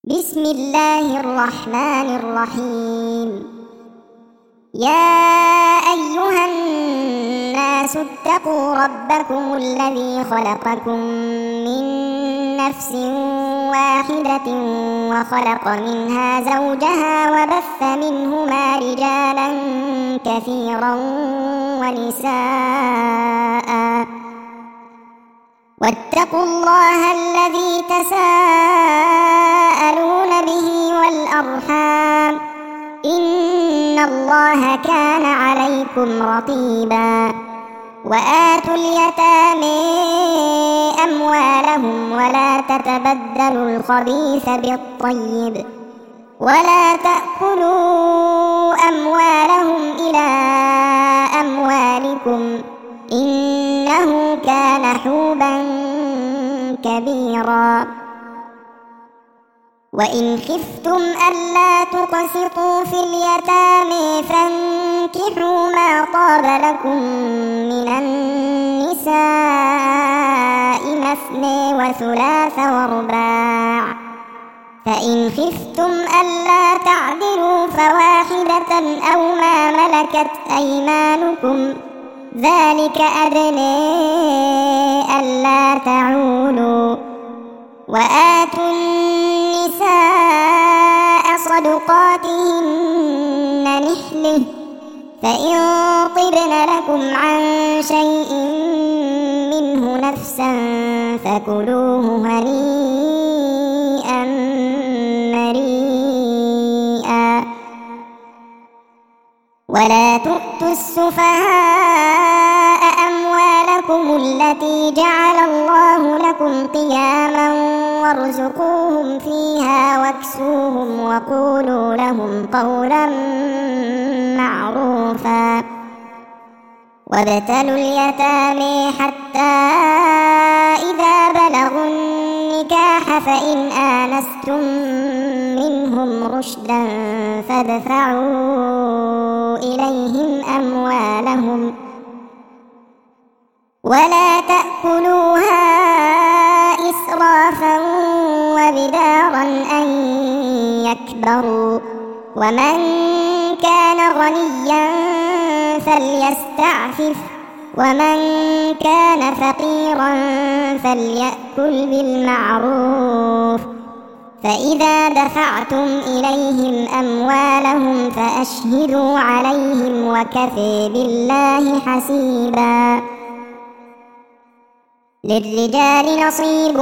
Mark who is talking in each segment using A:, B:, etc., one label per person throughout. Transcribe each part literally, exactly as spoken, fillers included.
A: بسم الله الرحمن الرحيم. يا أيها الناس اتقوا ربكم الذي خلقكم من نفس واحدة وخلق منها زوجها وبث منهما رجالا كثيرا ونساء واتقوا الله الذي تساءلون به والأرحام إن الله كان عليكم رقيبا. وآتوا اليتامى أموالهم ولا تتبدلوا الخبيث بالطيب ولا تأكلوا أموالهم إلى أموالكم إنه كان حوبا كبيرا. وإن خفتم ألا تقسطوا في اليتامى فانكحوا ما طاب لكم من النساء مثنى وثلاث ورباع، فإن خفتم ألا تعدلوا فواحدة أو ما ملكت أيمانكم ذلك أدنى ألا تعولوا. وآتوا النساء صدقاتهن نحلة فإن طبن لكم عن شيء منه نفسا فكلوه هنيئا مريئا. ولا تؤتوا السفهاء أموالكم التي جعل الله لكم قياما وارزقوهم فيها واكسوهم وقولوا لهم قولا معروفا. وابتلوا اليتامى حتى إذا بلغوا النكاح فإن آنستم منهم رشدا فادفعوا إليهم أموالهم ولا تأكلوها إسرافا وبدارا أن يكبروا. ومن كان غنيا فليستعفف ومن كان فقيرا فليأكل بالمعروف. فإذا دفعتم إليهم أموالهم فأشهدوا عليهم وكفى بالله حسيبا. للرجال نصيب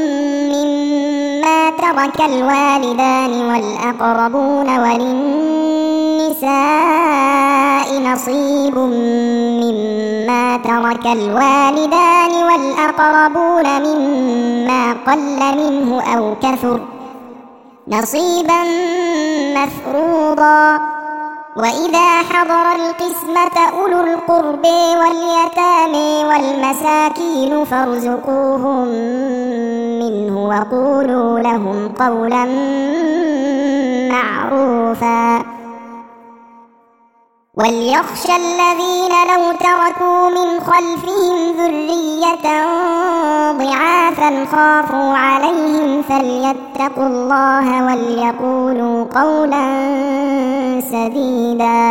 A: مما ترك الوالدان والأقربون وللنساء نصيب مما ترك الوالدان والأقربون مما قل منه أو كثر نصيبا مفروضا. وإذا حضر القسمة أولو القرب واليتامى والمساكين فارزقوهم منه وقولوا لهم قولا معروفا. وليخشى الذين لو تركوا من خلفهم ذرية ضعافا خافوا عليهم فليتقوا الله وليقولوا قولا سديدا.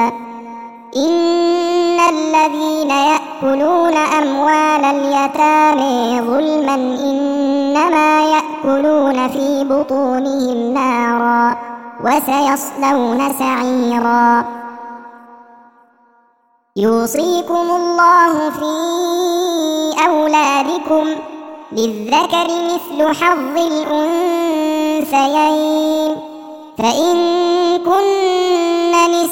A: إن الذين يأكلون أموال اليتامى ظلما إنما يأكلون في بطونهم نارا وسيصلون سعيرا. يوصيكم الله في أولادكم للذكر مثل حظ الأنثيين فإن كن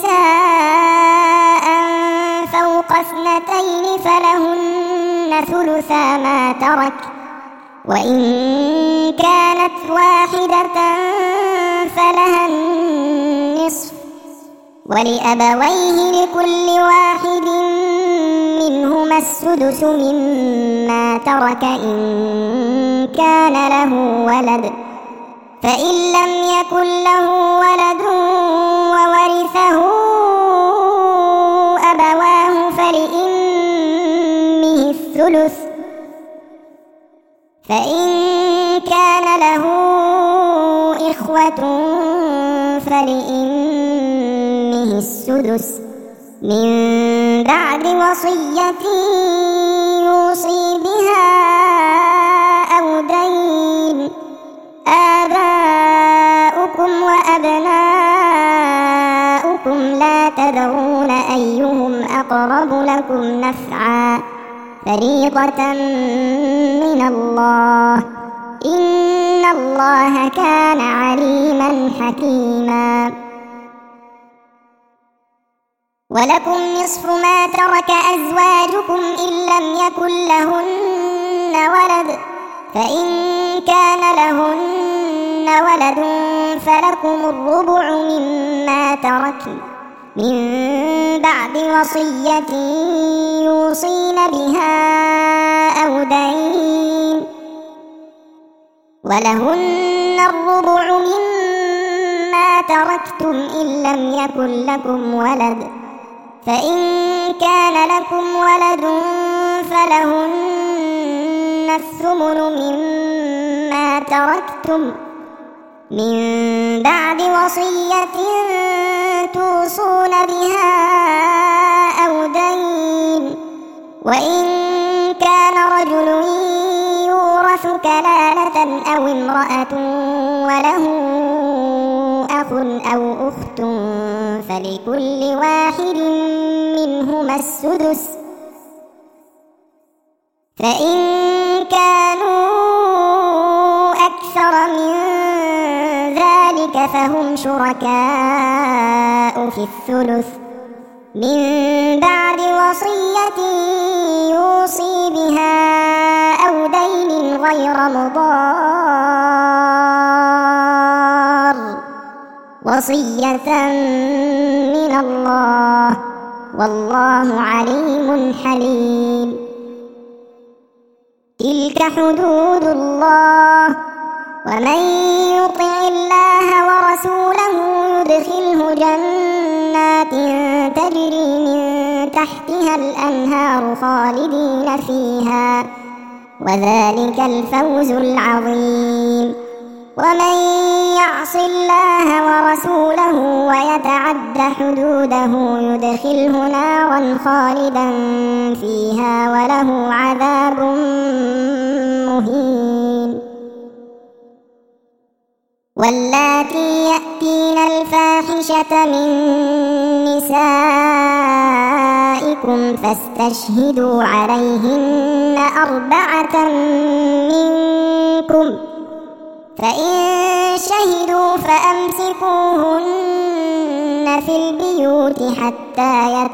A: نساء فوق اثنتين فلهن ثلثا ما ترك وإن كانت واحدة فلها النصف ولأبويه لكل واحد منهما السدس مما ترك إن كان له ولد فإن لم يكن له ولد وورثه أبواه فلأمه الثلث فإن كان له إخوة فلأمه السدس من بعد وصية يوصي بها أو دين. آباؤكم وأبناؤكم لا تدرون أيهم أقرب لكم نفعا فريضة من الله إن الله كان عليما حكيما. ولكم نصف ما ترك أزواجكم إن لم يكن لهن ولد فإن كان لهن ولد فلكم الربع مما تركن من بعد وصية يوصين بها أو دين. ولهن الربع مما تركتم إن لم يكن لكم ولد فإن كان لكم ولد فلهن الثمن مما تركتم من بعد وصية توصون بها أو دين. وإن كان رجل يورث كلالة أو امرأة وله أخ أو أخت فلكل واحد منهما السدس فإن كانوا أكثر من ذلك فهم شركاء في الثلث من بعد وصية يوصي بها أو دين غير مضار وصية من الله والله عليم حليم. تلك حدود الله ومن يطع الله ورسوله يدخله جنات تجري من تحتها الأنهار خالدين فيها وذلك الفوز العظيم. ومن يعص الله ورسوله ويتعد حدوده يدخله نارا خالدا فيها وله عذاب مهين. واللاتي يأتين الفاحشة من نسائكم فاستشهدوا عليهن أربعة منكم فإن شهدوا فأمسكوهن في البيوت حتى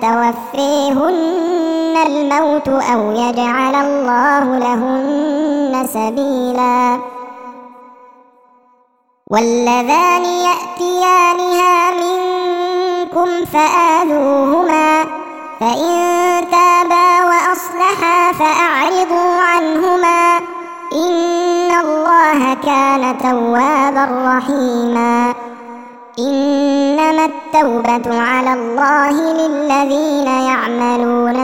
A: يتوفيهن الموت أو يجعل الله لهن سبيلا. واللذان يأتيانها منكم فآذوهما فإن تابا وأصلحا فأعرضوا عنهما إن الله كان توابا رحيما. إنما التوبة على الله للذين يعملون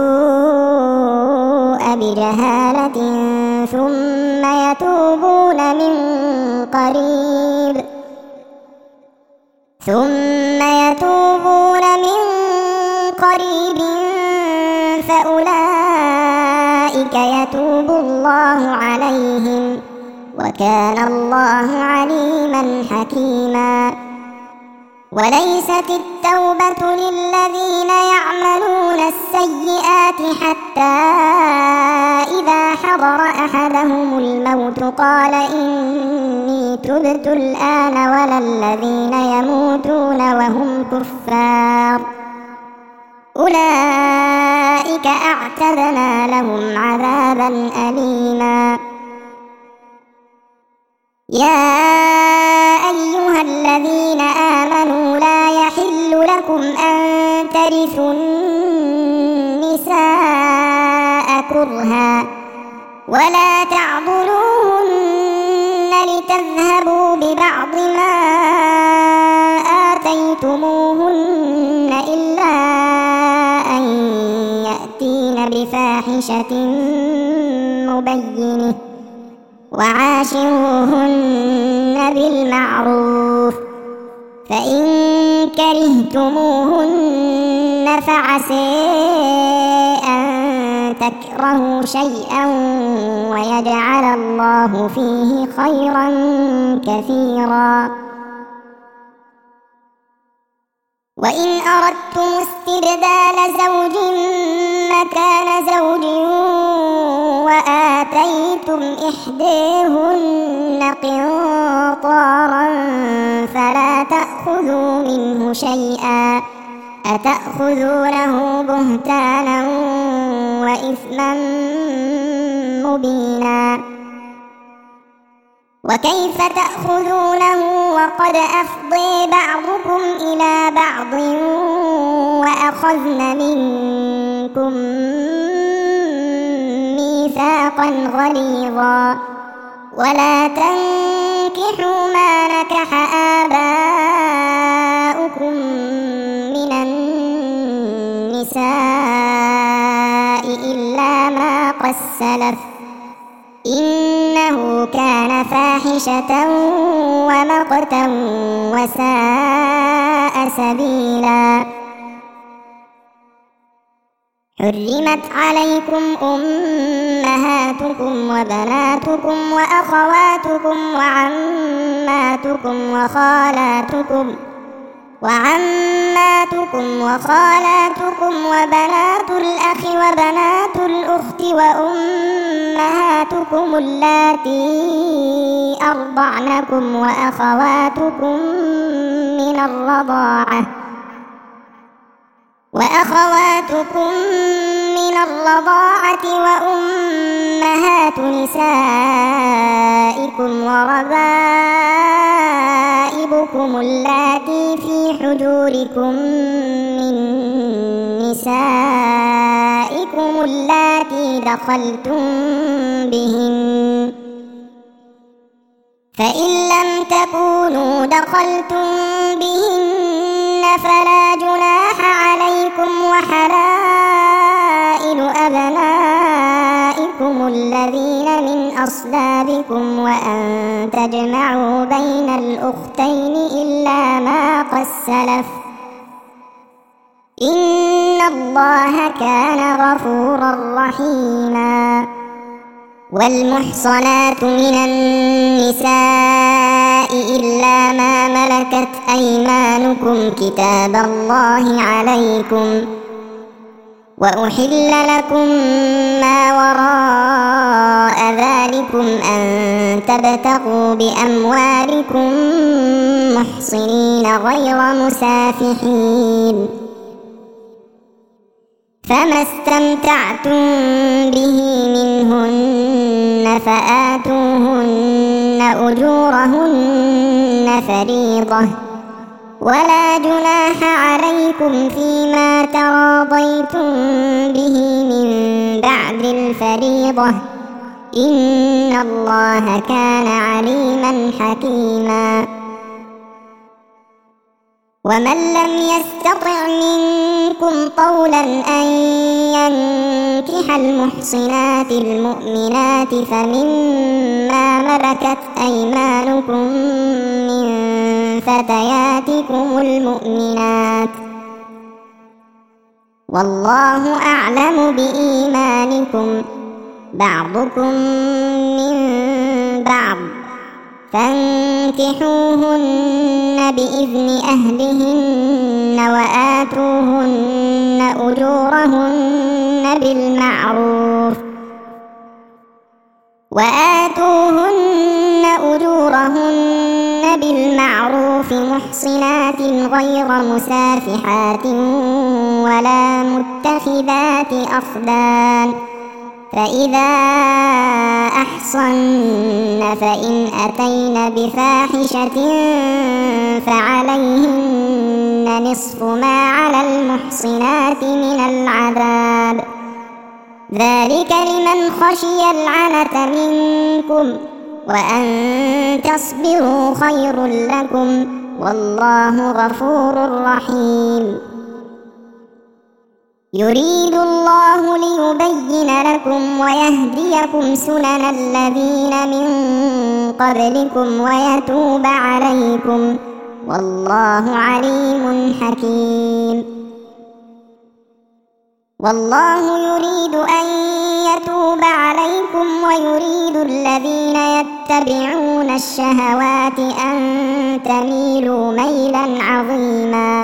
A: السوء بجهالة ثم يتوبون من قريب ثم يتوبون من قريب فأولئك يتوب الله عليهم وكان الله عليما حكيما. وليست التوبة للذين يعملون السيئات حتى إذا حضر أحدهم الموت قال إني تبت الآن ولا الذين يموتون وهم كفار أولئك أعتدنا لهم عذابا أليما. يا أيها الذين آمنوا لا يحل لكم أن ترثوا النساء كرها ولا تعضلوهن لتذهبوا ببعض ما آتيتموهن إلا أن يأتين بفاحشة مبينة وعاشروهن بالمعروف، فإن كرهتموهن فعسى أن تكرهوا شيئا ويجعل الله فيه خيرا كثيرا. وإن أردتم استبدال زوج مكان زوج وآتيتم إحداهن قنطارا فلا تأخذوا منه شيئا، أتأخذونه بهتانا وإثما مبينا. وكيف تأخذونه وقد أفضي بعضكم إلى بعض وأخذن منكم ميثاقا غليظا. ولا تنكحوا ما نكح آباؤكم من النساء إلا ما قد سلف، إنه كان فاحشة ومقتا وساء سبيلا. حرمت عليكم أمهاتكم وبناتكم وأخواتكم وعماتكم وخالاتكم وعماتكم وخالاتكم وبنات الأخ وبنات الأخت وأمهاتكم اللاتي أرضعنكم وأخواتكم من الرضاعة وأخواتكم من الرضاعة وأمهات نسائكم وربائبكم اللاتي في حجوركم من نسائكم اللاتي دخلتم بهن، فإن لم تكونوا دخلتم بهن فلا جناح عليكم، وحلائل أبنائكم الذين من أصلابكم وأن تجمعوا بين الأختين إلا ما قد سلف، إن الله كان غفورا رحيما. والمحصنات من النساء إلا ما ملكت أيمانكم كتاب الله عليكم، وأحل لكم ما وراء ذلكم أن تبتغوا بأموالكم محصنين غير مسافحين، فما استمتعتم به منهن فآتوهن أجورهن فريضة، ولا جناح عليكم فيما تراضيتم به من بعد الفريضة، إن الله كان عليما حكيما. ومن لم يستطع منكم طولا أن ينكح المحصنات المؤمنات فمما ملكت أيمانكم من فتياتكم المؤمنات، والله أعلم بإيمانكم، بعضكم من بعض، فانكحوهن بإذن أهلهن وآتوهن أجورهن بالمعروف وآتوهن أجورهن بالمعروف محصنات غير مسافحات ولا متخذات أخدان، فإذا أحصن فإن أتين بفاحشة فعليهن نصف ما على المحصنات من العذاب، ذلك لمن خشي العنة منكم، وأن تصبروا خير لكم، والله غفور رحيم. يريد الله ليبين لكم ويهديكم سنن الذين من قبلكم ويتوب عليكم، والله عليم حكيم. والله يريد أن يتوب عليكم ويريد الذين يتبعون الشهوات أن تميلوا ميلا عظيما.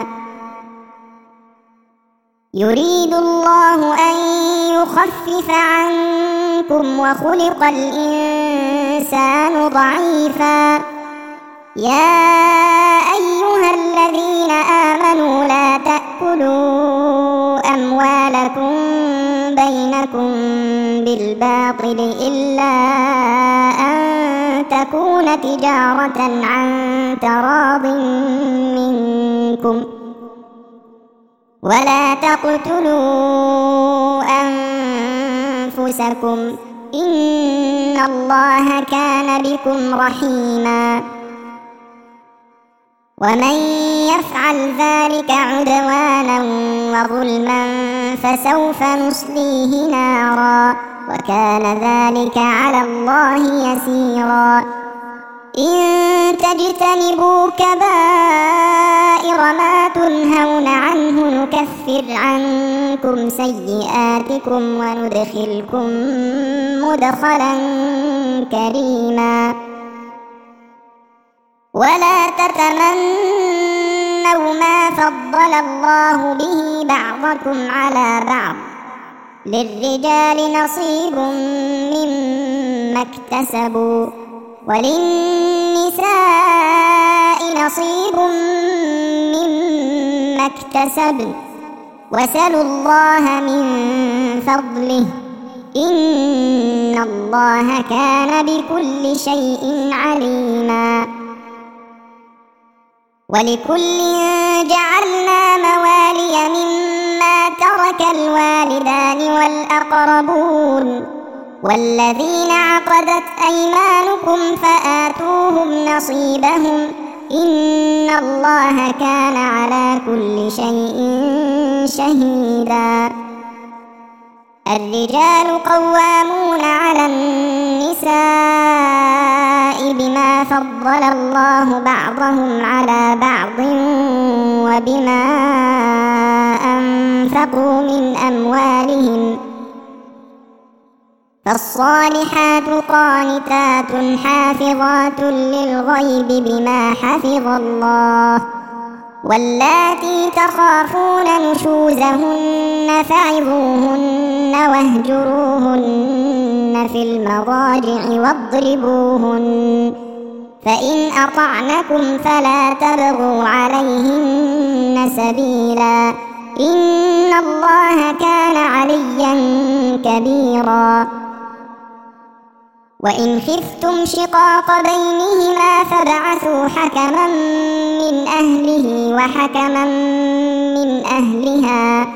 A: يريد الله أن يخفف عنكم وخلق الإنسان ضعيفا. يا أيها الذين آمنوا لا تأكلوا أموالكم بينكم بالباطل إلا أن تكون تجارة عن تراض منكم، ولا تقتلوا أنفسكم إن الله كان بكم رحيما. ومن يفعل ذلك عدوانا وظلما فسوف نصليه نارا، وكان ذلك على الله يسيرا. إن تجتنبوا كبائر ما تنهون عنه نكفر عنكم سيئاتكم وندخلكم مدخلا كريما. ولا تتمنوا ما فضل الله به بعضكم على بعض، للرجال نصيب مما اكتسبوا وللنساء نصيب مما اكتسبن، واسألوا الله من فضله إن الله كان بكل شيء عليما. ولكل جعلنا موالي مما ترك الوالدان والأقربون والذين عقدت أيمانكم فآتوهم نصيبهم إن الله كان على كل شيء شهيدا. الرجال قوامون على النساء بما فضل الله بعضهم على بعض وبما أنفقوا من أموالهم، فالصالحات قانتات حافظات للغيب بما حفظ الله، واللاتي تخافون نشوزهن فعظوهن واهجروهن في المضاجع واضربوهن، فإن أطعنكم فلا تبغوا عليهن سبيلا إن الله كان عليا كبيرا. وإن خفتم شقاق بينهما فابعثوا حكما من أهله وحكما من أهلها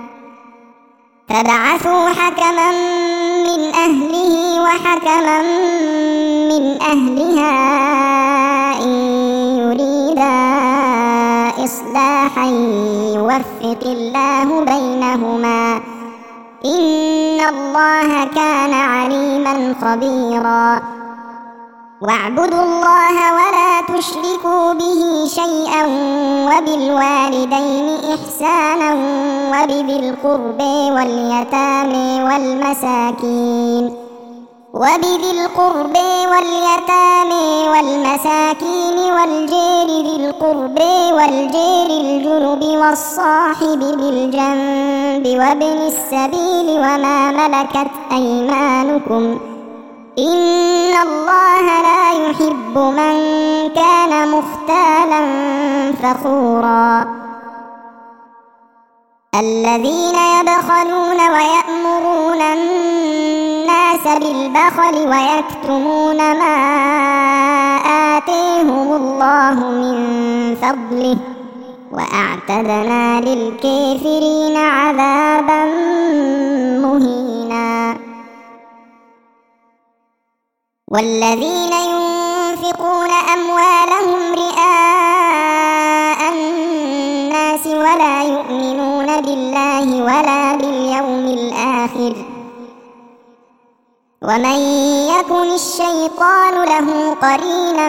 A: فابعثوا حكما من أهله وحكما من أهلها إن يريدا إصلاحا يوفق الله بينهما إن الله كان عليما خبيرا. واعبدوا الله ولا تشركوا به شيئا وبالوالدين إحسانا وبذي القرب واليتامى والمساكين وبذي القرب واليتامى والمساكين والجير ذي القرب والجير الجنب والصاحب بالجنب وابن السبيل وما ملكت أيمانكم إن الله لا يحب من كان مختالا فخورا. الذين يبخلون ويأمرون الناس بالبخل ويكتمون ما آتيهم الله من فضله وأعتدنا للكافرين عذابا مهينا. والذين ينفقون أموالهم رئاء الناس ولا يؤمنون بالله ولا باليوم الآخر، ومن يكن الشيطان له قرينا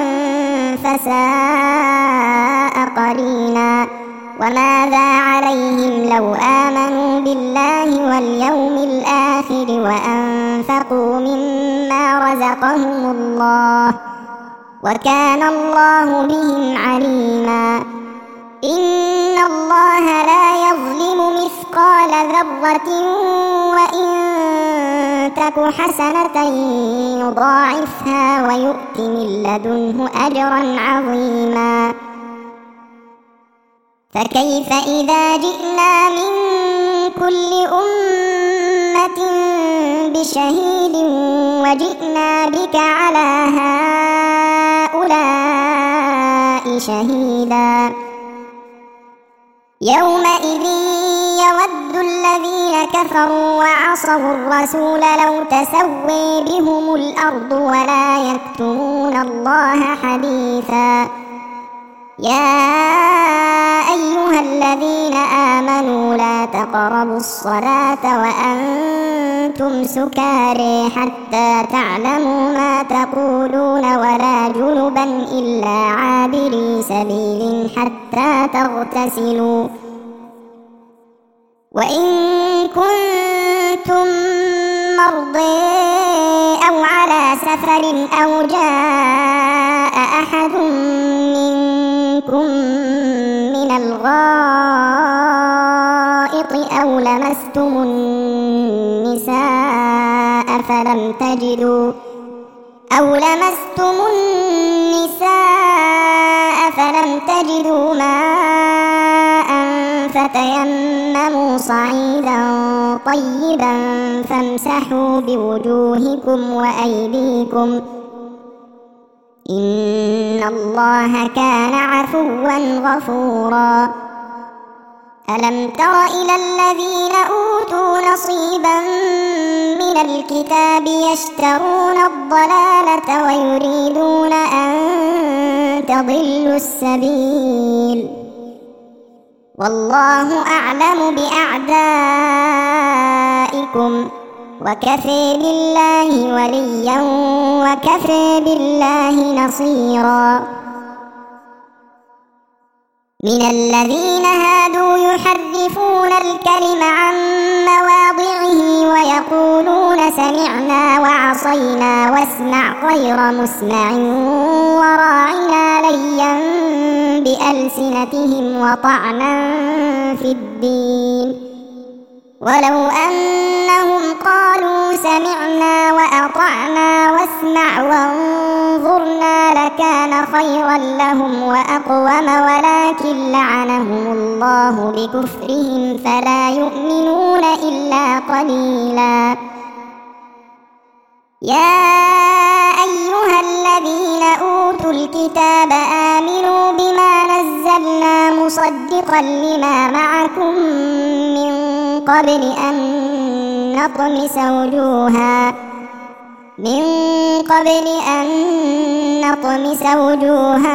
A: فساء قرينا. وماذا عليهم لو آمنوا بالله واليوم الآخر وأنفقوا مما رزقهم الله، وكان الله بهم عليما. إن الله لا يظلم مثقال ذرة وإن تك حسنة يضاعفها ويؤت من لدنه أجرا عظيما. فكيف إذا جئنا من كل أمة بشهيد وجئنا بك على هؤلاء شهيدا. يومئذ يود الذين كفروا وعصوا الرسول لو تسوي بهم الأرض ولا يكتمون الله حديثا. يا أيها الذين آمنوا لا تقربوا الصلاة وأنتم سكارى حتى تعلموا ما تقولون ولا جنبا إلا عابري سبيل حتى تغتسلوا. وإن كنتم مرضى أو على سفر أو جاء أحد منكم من الغائط أو لمستم النساء فلم تجدوا أو لمستم النساء فلم تجدوا ماء فتيمموا صعيدا طيبا فامسحوا بوجوهكم وأيديكم إن الله كان عفوا غفورا. ألم تر إلى الذين أوتوا نصيبا من الكتاب يشترون الضلالة ويريدون أن تضلوا السبيل والله أعلم بأعدائكم وكفى بالله وليا وكفى بالله نصيرا. من الذين هادوا يحرفون الكلم عن مواضعه ويقولون سمعنا وعصينا واسمع غير مسمع وراعنا ليا بألسنتهم وطعنا في الدين ولو أنهم قالوا سمعنا وأطعنا واسمع وانظرنا لكان خيرا لهم وأقوم ولكن لعنهم الله بكفرهم فلا يؤمنون إلا قليلا. يا أيها الذين أوتوا الكتاب آمنوا بما نزلنا مصدقا لما معكم من قبل أن نطمس وجوها من قبل أن نطمس وجوها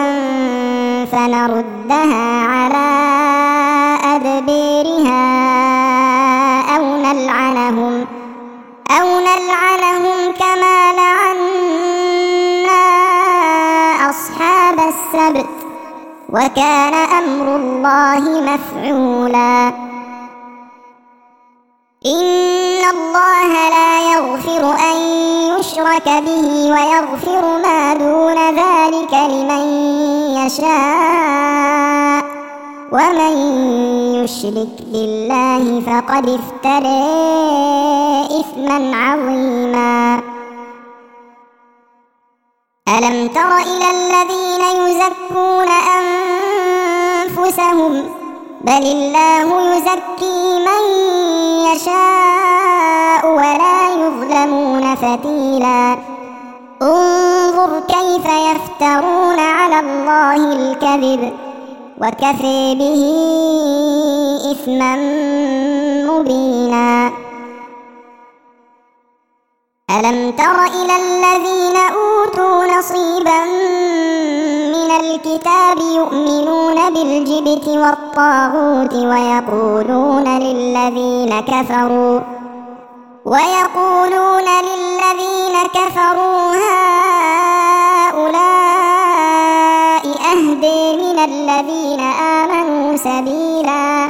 A: فنردها على أدبيرها أو نلعنهم أو نلعنهم كما لعنا أصحاب السبت وكان أمر الله مفعولا. إن الله لا يغفر أن يشرك به ويغفر ما دون ذلك لمن يشاء ومن يشرك بالله فقد افترى إثما عظيما. ألم تر إلى الذين يزكون أنفسهم بل الله يزكي من يشاء ولا يظلمون فتيلا. انظر كيف يفترون على الله الكذب وكفى به إثما مبينا. ألم تر إلى الذين أوتوا نصيبا من من الكتاب يؤمنون بالجبت والطاغوت ويقولون للذين كفروا ويقولون للذين كفروا هؤلاء أهدى من الذين آمنوا سبيلا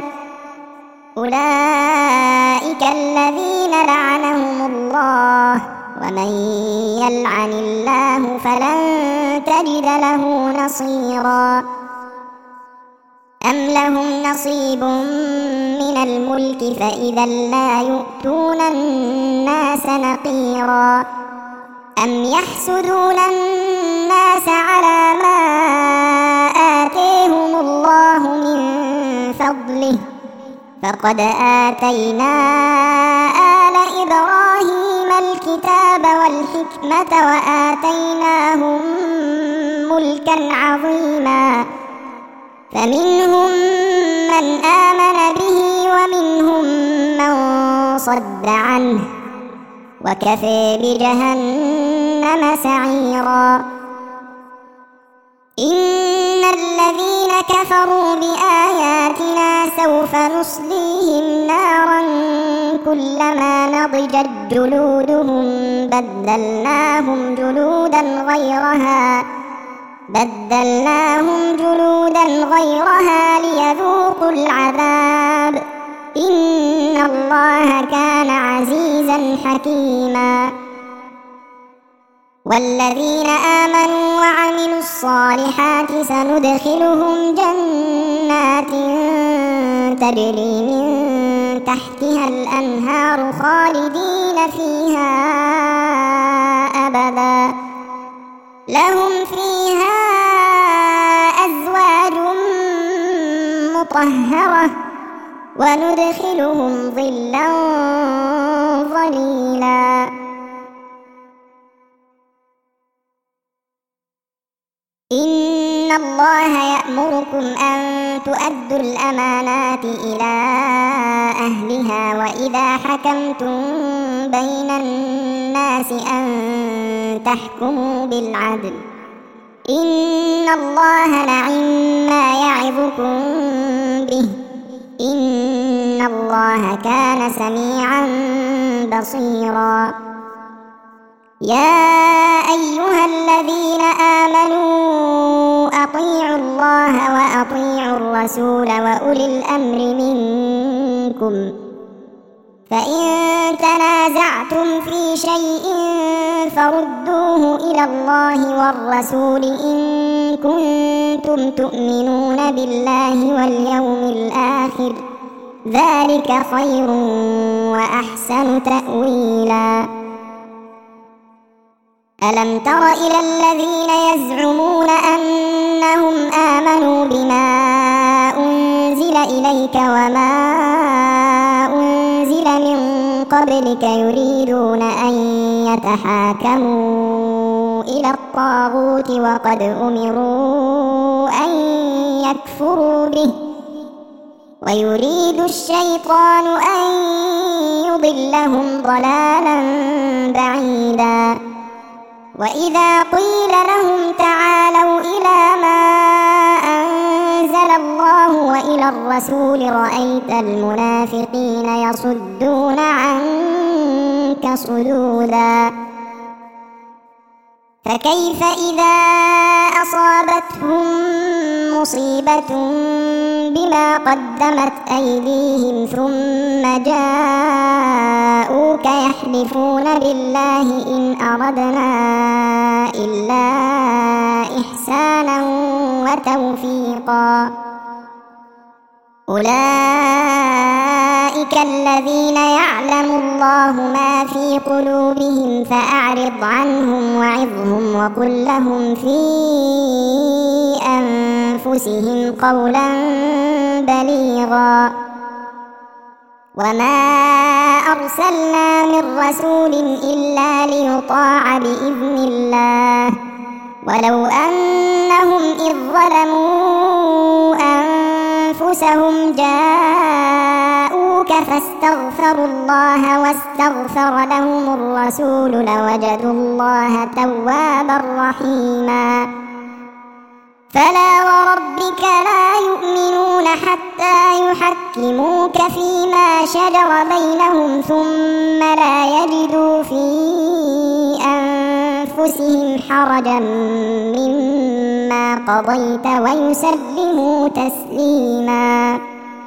A: أولئك الذين لعنهم الله ومن يلعن الله فلن تجد له نصيرا أم لهم نصيب من الملك فإذا لا يؤتون الناس نقيرا أم يحسدون الناس على ما آتيهم الله من فضله فقد آتينا آل إبراهيم الكتاب والحكمة وآتيناهم ملكا عظيما فمنهم من آمن به ومنهم من صد عنه وكفى بجهنم سعيرا إن الذين كفروا بآياتنا سوف نصليهم نارا كلما نضجت جلودهم بدلناهم جلودا غيرها بدلناهم جلودا غيرها ليذوقوا العذاب إن الله كان عزيزا حكيما والذين آمنوا وعملوا الصالحات سندخلهم جنات تجري من تحتها الأنهار خالدين فيها أبدا لهم فيها أزواج مطهرة وندخلهم ظلا ظليلا إن الله يأمركم أن تؤدوا الأمانات إلى أهلها وإذا حكمتم بين الناس أن تحكموا بالعدل إن الله نعما يعظكم به إن الله كان سميعا بصيرا يا أيها الذين آمنوا أطيعوا الله وأطيعوا الرسول وأولي الأمر منكم فإن تنازعتم في شيء فردوه إلى الله والرسول إن كنتم تؤمنون بالله واليوم الآخر ذلك خير وأحسن تأويلا ألم تر إلى الذين يزعمون أنهم آمنوا بما أنزل إليك وما أنزل من قبلك يريدون أن يتحاكموا إلى الطاغوت وقد أمروا أن يكفروا به ويريد الشيطان أن يضلهم ضلالا بعيدا وإذا قيل لهم تعالوا إلى ما أنزل الله وإلى الرسول رأيت المنافقين يصدون عنك صدودا فكيف إذا أصابتهم مصيبة بما قدمت أيديهم ثم جاءوك يحلفون بالله إن أردنا إلا إحسانا وتوفيقا أولئك الذين يعلم الله ما في قلوبهم فأعرض عنهم وعظهم وقل لهم في أنفسهم قولا بليغا وما أرسلنا من رسول إلا ليطاع بإذن الله ولو أنهم إذ ظلموا أنفسهم جاءوك فاستغفروا الله واستغفر لهم الرسول لوجدوا الله توابا رحيما فلا وربك لا يؤمنون حتى يحكموك فيما شجر بينهم ثم لا يجدوا في أنفسهم حرجا مما قضيت ويسلموا تسليما.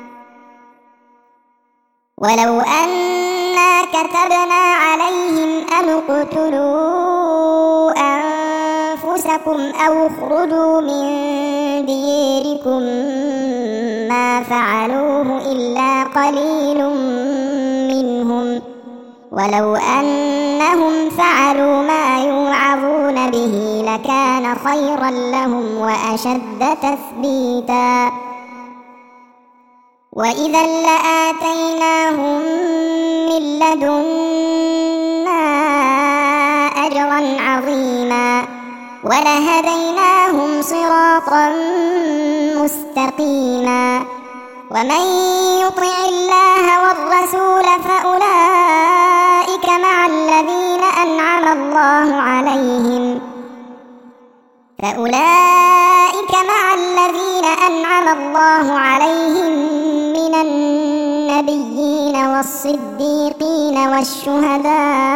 A: ولو أنا كتبنا عليهم أن اقتلوا أنفسكم أو اخرجوا من ديركم ما فعلوه إلا قليل منهم، ولو أنهم فعلوا ما يوعظون به لكان خيرا لهم وأشد تثبيتا، وإذا لآتيناهم من لدنا أجرا عظيما ولهديناهم صراطا مستقيما. ومن يطع الله والرسول فأولئك مع الذين أنعم الله عليهم فأولئك مع الذين أنعم الله عليهم من النبيين والصديقين والشهداء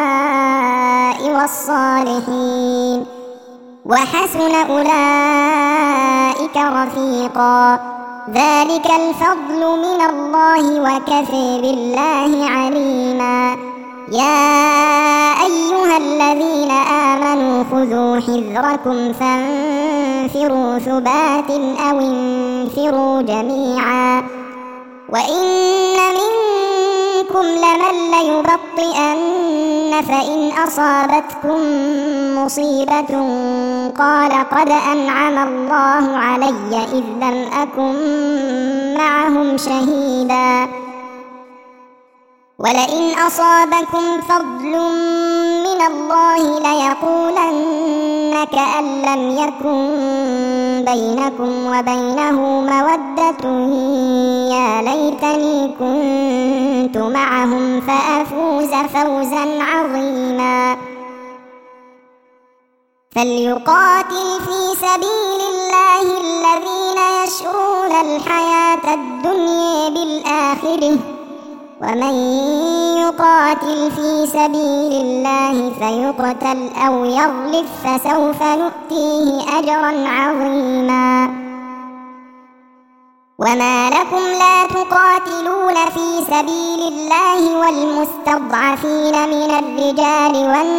A: والصالحين وحسن أولئك رفيقا. ذلك الفضل من الله وكفى بالله عليما. يا أيها الذين آمنوا خذوا حذركم فانفروا ثبات أو انفروا جميعا وإن منكم لمن ليبطئن فإن أصابتكم مصيبة قال قد أنعم الله علي إذ لم أكن معهم شهيدا ولئن أصابكم فضل من الله ليقولن كأن لم يكن بينكم وبينه مودة يا ليتني كنت معهم فأفوز فوزا عظيما. فليقاتل في سبيل الله الذين يشرون الحياة الدنيا بالآخرة ومن يقاتل في سبيل الله فيقتل أو يغلب فسوف نؤتيه أجرا عظيما. وما لكم لا تقاتلون في سبيل الله والمستضعفين من الرجال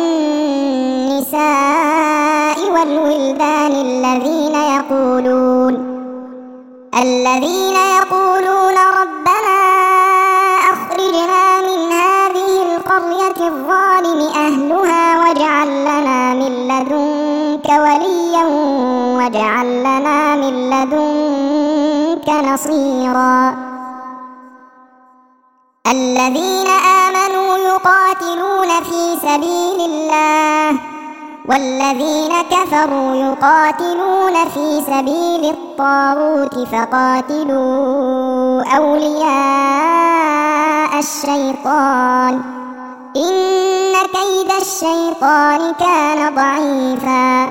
A: والنساء والولدان الذين يقولون الذين يقولون ربنا أخرجنا من هذه القرية الظالم أهلها واجعل لنا من لدنك وليا واجعل لنا من لدنك نصيرا. الذين آمنوا يقاتلون في سبيل الله والذين كفروا يقاتلون في سبيل الطاغوت فقاتلوا أولياء الشيطان إن كيد الشيطان كان ضعيفا.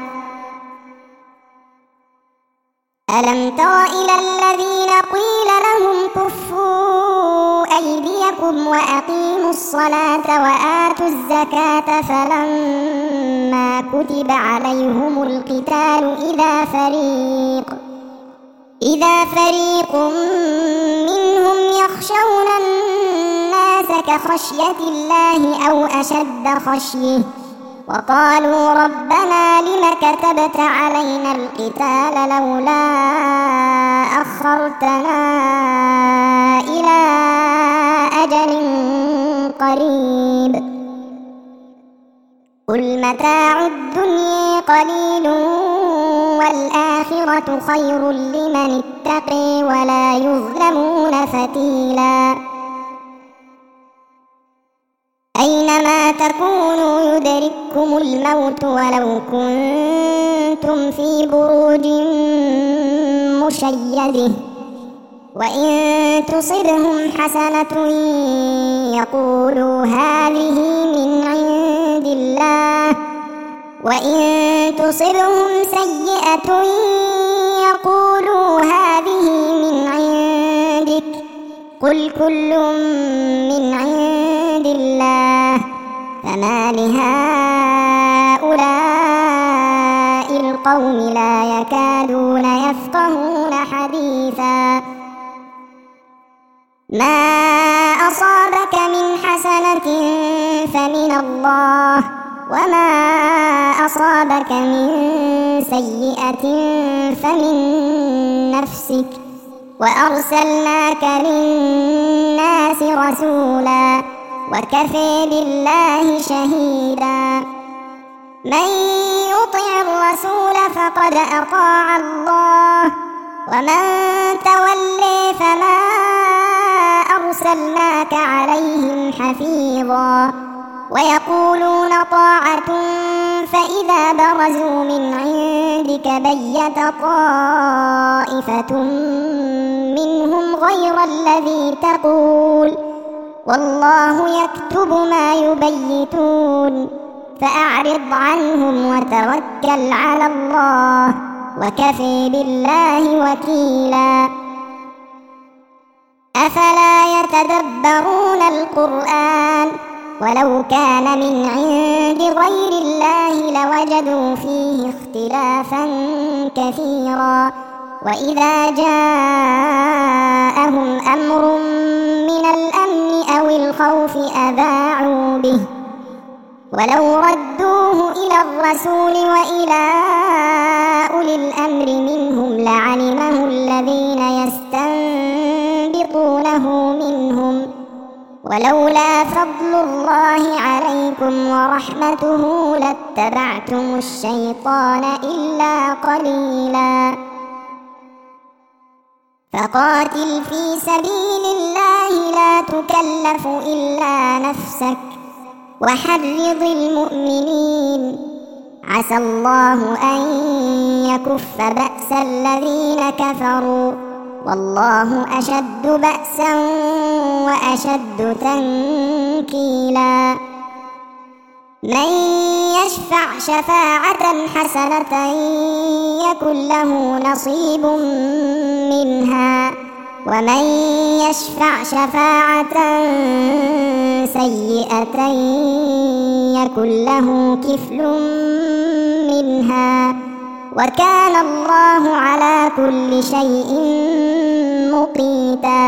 A: ألم تر إلى الذين قيل لهم كفوا أيديكم وأقيموا الصلاة وآتوا الزكاة فلما كتب عليهم القتال إذا فريق إذا فريق منهم يخشون الناس كخشية الله أو أشد خشية وقالوا ربنا لم كتبت علينا القتال لولا أخرتنا إلى أجل قريب قل متاع الدنيا قليل والآخرة خير لمن اتقي ولا يظلمون فتيلا. أينما تكونوا يدرككم الموت ولو كنتم في بروج مشيدة وإن تصبهم حسنة يقولوا هذه من عند الله وإن تصبهم سيئة يقولوا هذه من عندك قل كل من عند الله فما لهؤلاء القوم لا يكادون يفقهون حديثا ما أصابك من حسنة فمن الله وما أصابك من سيئة فمن نفسك وأرسلناك للناس رسولا وكفى بالله شهيدا من يطع الرسول فقد أطاع الله ومن تولي فما أرسلناك عليهم حفيظا ويقولون طاعة فإذا برزوا من عندك بيت طائفة منهم غير الذي تقول والله يكتب ما يبيتون فأعرض عنهم وتوكل على الله وكفى بالله وكيلا أفلا يتدبرون القرآن ولو كان من عند غير الله لوجدوا فيه اختلافا كثيرا وإذا جاءهم أمر من الأمن أو الخوف أذاعوا به ولو ردوه إلى الرسول وإلى أولي الأمر منهم لعلمه الذين يستنبطونه منهم ولولا فضل الله عليكم ورحمته لاتبعتم الشيطان إلا قليلا فقاتل في سبيل الله لا تكلف إلا نفسك وحرض المؤمنين عسى الله أن يكف بأس الذين كفروا والله أشد بأسا وأشد تنكيلا من يشفع شفاعة حسنة يكن له نصيب منها ومن يشفع شفاعة سيئة يكن له كفل منها وكان الله على كل شيء مقيتا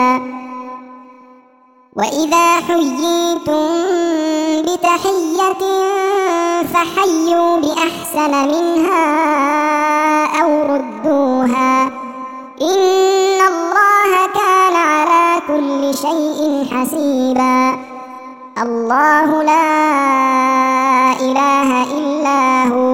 A: وإذا حييتم بتحية فحيوا بأحسن منها أو ردوها إن الله كان على كل شيء حسيبا الله لا إله إلا هو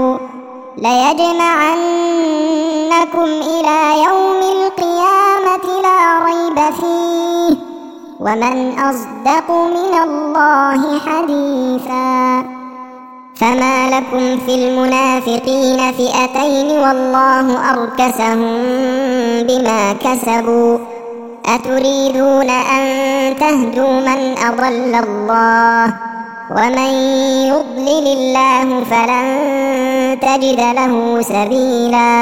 A: ليجمعنكم إلى يوم القيامة لا ريب فيه ومن أصدق من الله حديثا فما لكم في المنافقين فئتين والله أركسهم بما كسبوا أتريدون أن تهدوا من أضل الله ومن يضلل الله فلن تجد له سبيلا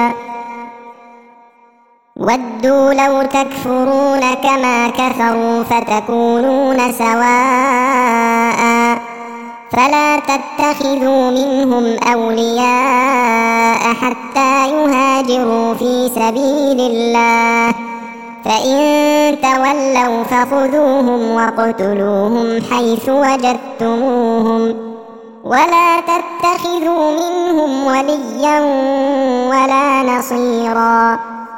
A: ودوا لو تكفرون كما كفروا فتكونون سواء فلا تتخذوا منهم أولياء حتى يهاجروا في سبيل الله فإن تولوا فخذوهم واقتلوهم حيث وجدتموهم ولا تتخذوا منهم وليا ولا نصيرا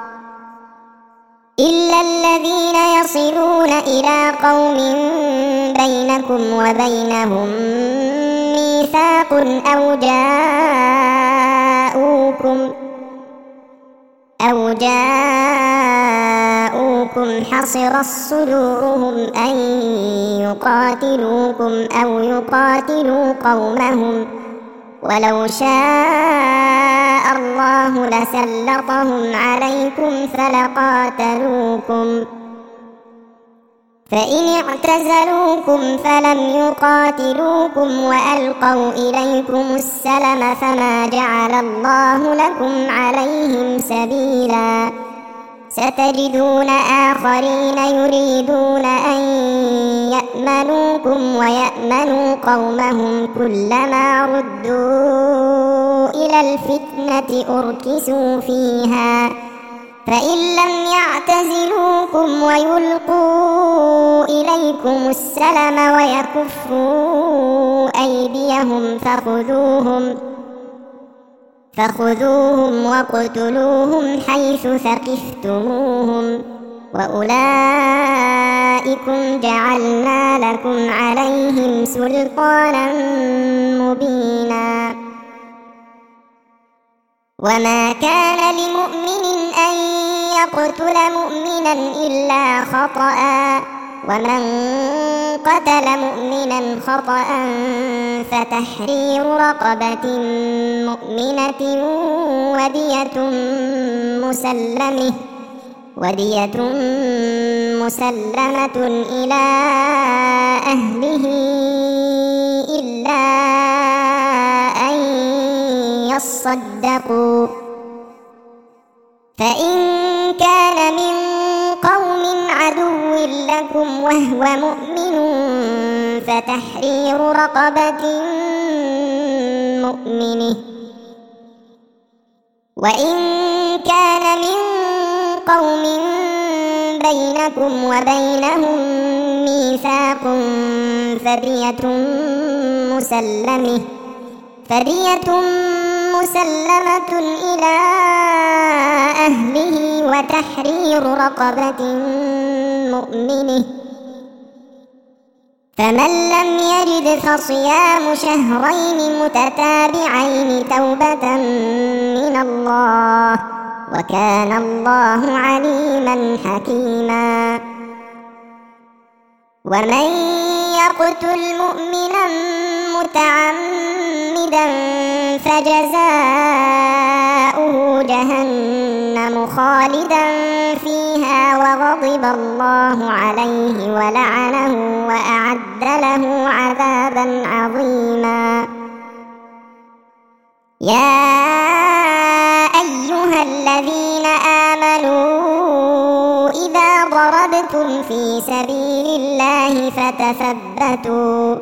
A: إلا الذين يصلون إلى قوم بينكم وبينهم ميثاق أو جاءوكم أو جاءوكم حصرت صدورهم أن يقاتلوكم أو يقاتلوا قومهم ولو شاء الله لسلطهم عليكم فلقاتلوكم فإن اعتزلوكم فلم يقاتلوكم وألقوا إليكم السلم فما جعل الله لكم عليهم سبيلا ستجدون آخرين يريدون أن يأمنوكم ويأمنوا قومهم كلما ردوا إلى الفتنة أركسوا فيها فإن لم يعتزلوكم ويلقوا إليكم السلم ويكفوا أيديهم فخذوهم فخذوهم واقتلوهم حيث ثقفتموهم وأولئكم جعلنا لكم عليهم سلطانا مبينا. وما كان لمؤمن أن يقتل مؤمنا إلا خطأ ومن قتل مؤمنا خطأ فتحرير رقبة مؤمنة ودية مسلمة ودية مسلمة إلى أهله إلا أن يصدقوا فإن كان من قوم عدو لكم وهو مؤمن فتحرير رقبة مؤمنة وإن كان من قوم بينكم وبينهم ميثاق فدية مسلمة فدية مسلمة إلى أهله وتحرير رقبة مؤمنة فمن لم يجد فصيام شهرين متتابعين توبة من الله وكان الله عليما حكيما. ومن يقتل مؤمنا متعمدا فجزاؤه جهنم خالدا فيها وغضب الله عليه ولعنه وأعد له عذابا عظيما. يا أيها الذين آمنوا إذا ضربتم في سبيل الله فتثبتوا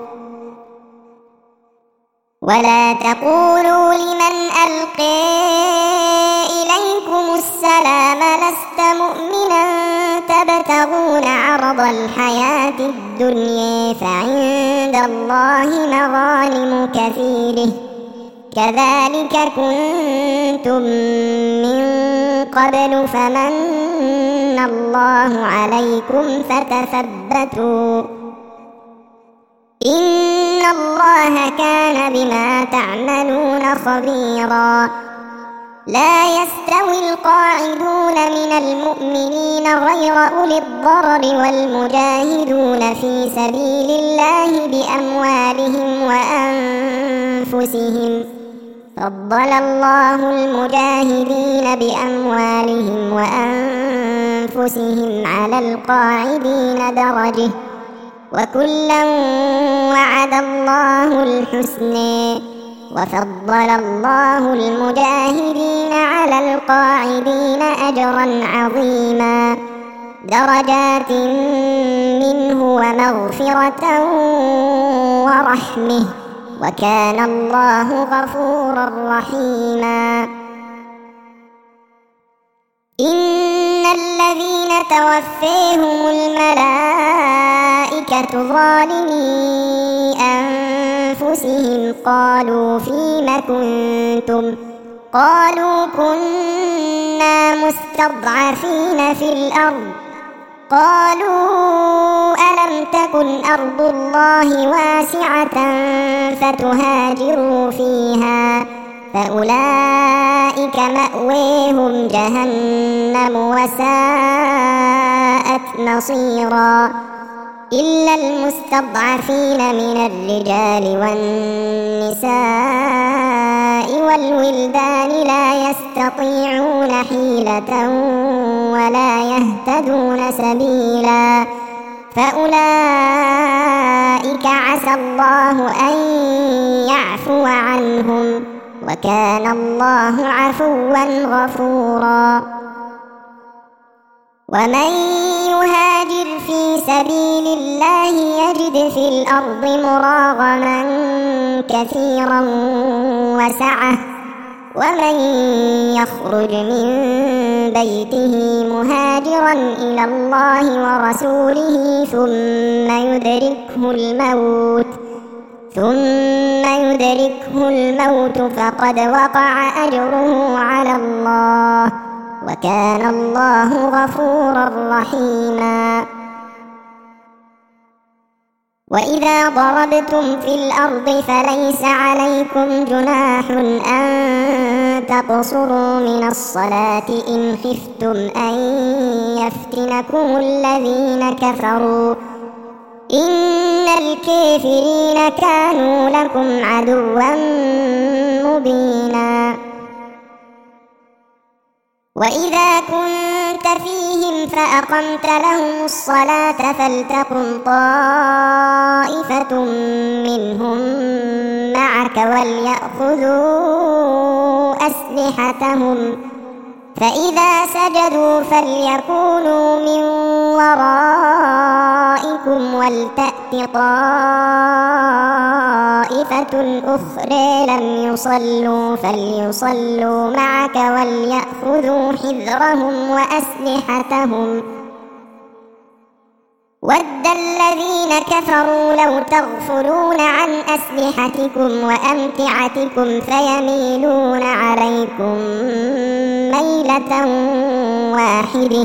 A: ولا تقولوا لمن ألقي إليكم السلام لست مؤمنا تبتغون عرض الحياة الدنيا فعند الله مغانم كثيرة كذلك كنتم من قبل فمن الله عليكم فتثبتوا إن الله كان بما تعملون خبيرا. لا يستوي القاعدون من المؤمنين غير أولي الضرر والمجاهدون في سبيل الله بأموالهم وأنفسهم فضل الله المجاهدين بأموالهم وأنفسهم على القاعدين درجة وكلا وعد الله الحسنى وفضل الله المجاهدين على القاعدين أجرا عظيما درجات منه ومغفرة ورحمة وكان الله غفورا رحيما. إن الذين توفيهم الملائكة ظالمي أنفسهم قالوا فيم كنتم قالوا كنا مستضعفين في الأرض قالوا ألم تكن أرض الله واسعة فتهاجروا فيها فأولئك مأويهم جهنم وساءت مصيرا. إلا المستضعفين من الرجال والنساء والولدان لا يستطيعون حيلة ولا يهتدون سبيلا فأولئك عسى الله أن يعفو عنهم وكان الله عفوا غفورا. ومن يهاجر في سبيل الله يجد في الأرض مراغما كثيرا وسعة، ومن يخرج من بيته مهاجرا إلى الله ورسوله ثم يدركه الموت ثم يدركه الموت فقد وقع أجره على الله، وكان الله غفورا رحيما. وإذا ضربتم في الأرض فليس عليكم جناح أن تقصروا من الصلاة إن خفتم أن يفتنكم الذين كفروا، إن الكافرين كانوا لكم عدوا مبينا. وإذا كنت فيهم فأقمت لهم الصلاة فلتقم طائفة منهم معك وليأخذوا أسلحتهم، فإذا سجدوا فليكونوا من ورائكم ولتأت طائفة أخرى لم يصلوا فليصلوا معك وليأخذوا حذرهم وأسلحتهم. ود الذين كفروا لو تغفلون عن أسلحتكم وأمتعتكم فيميلون عليكم ميلة واحدة،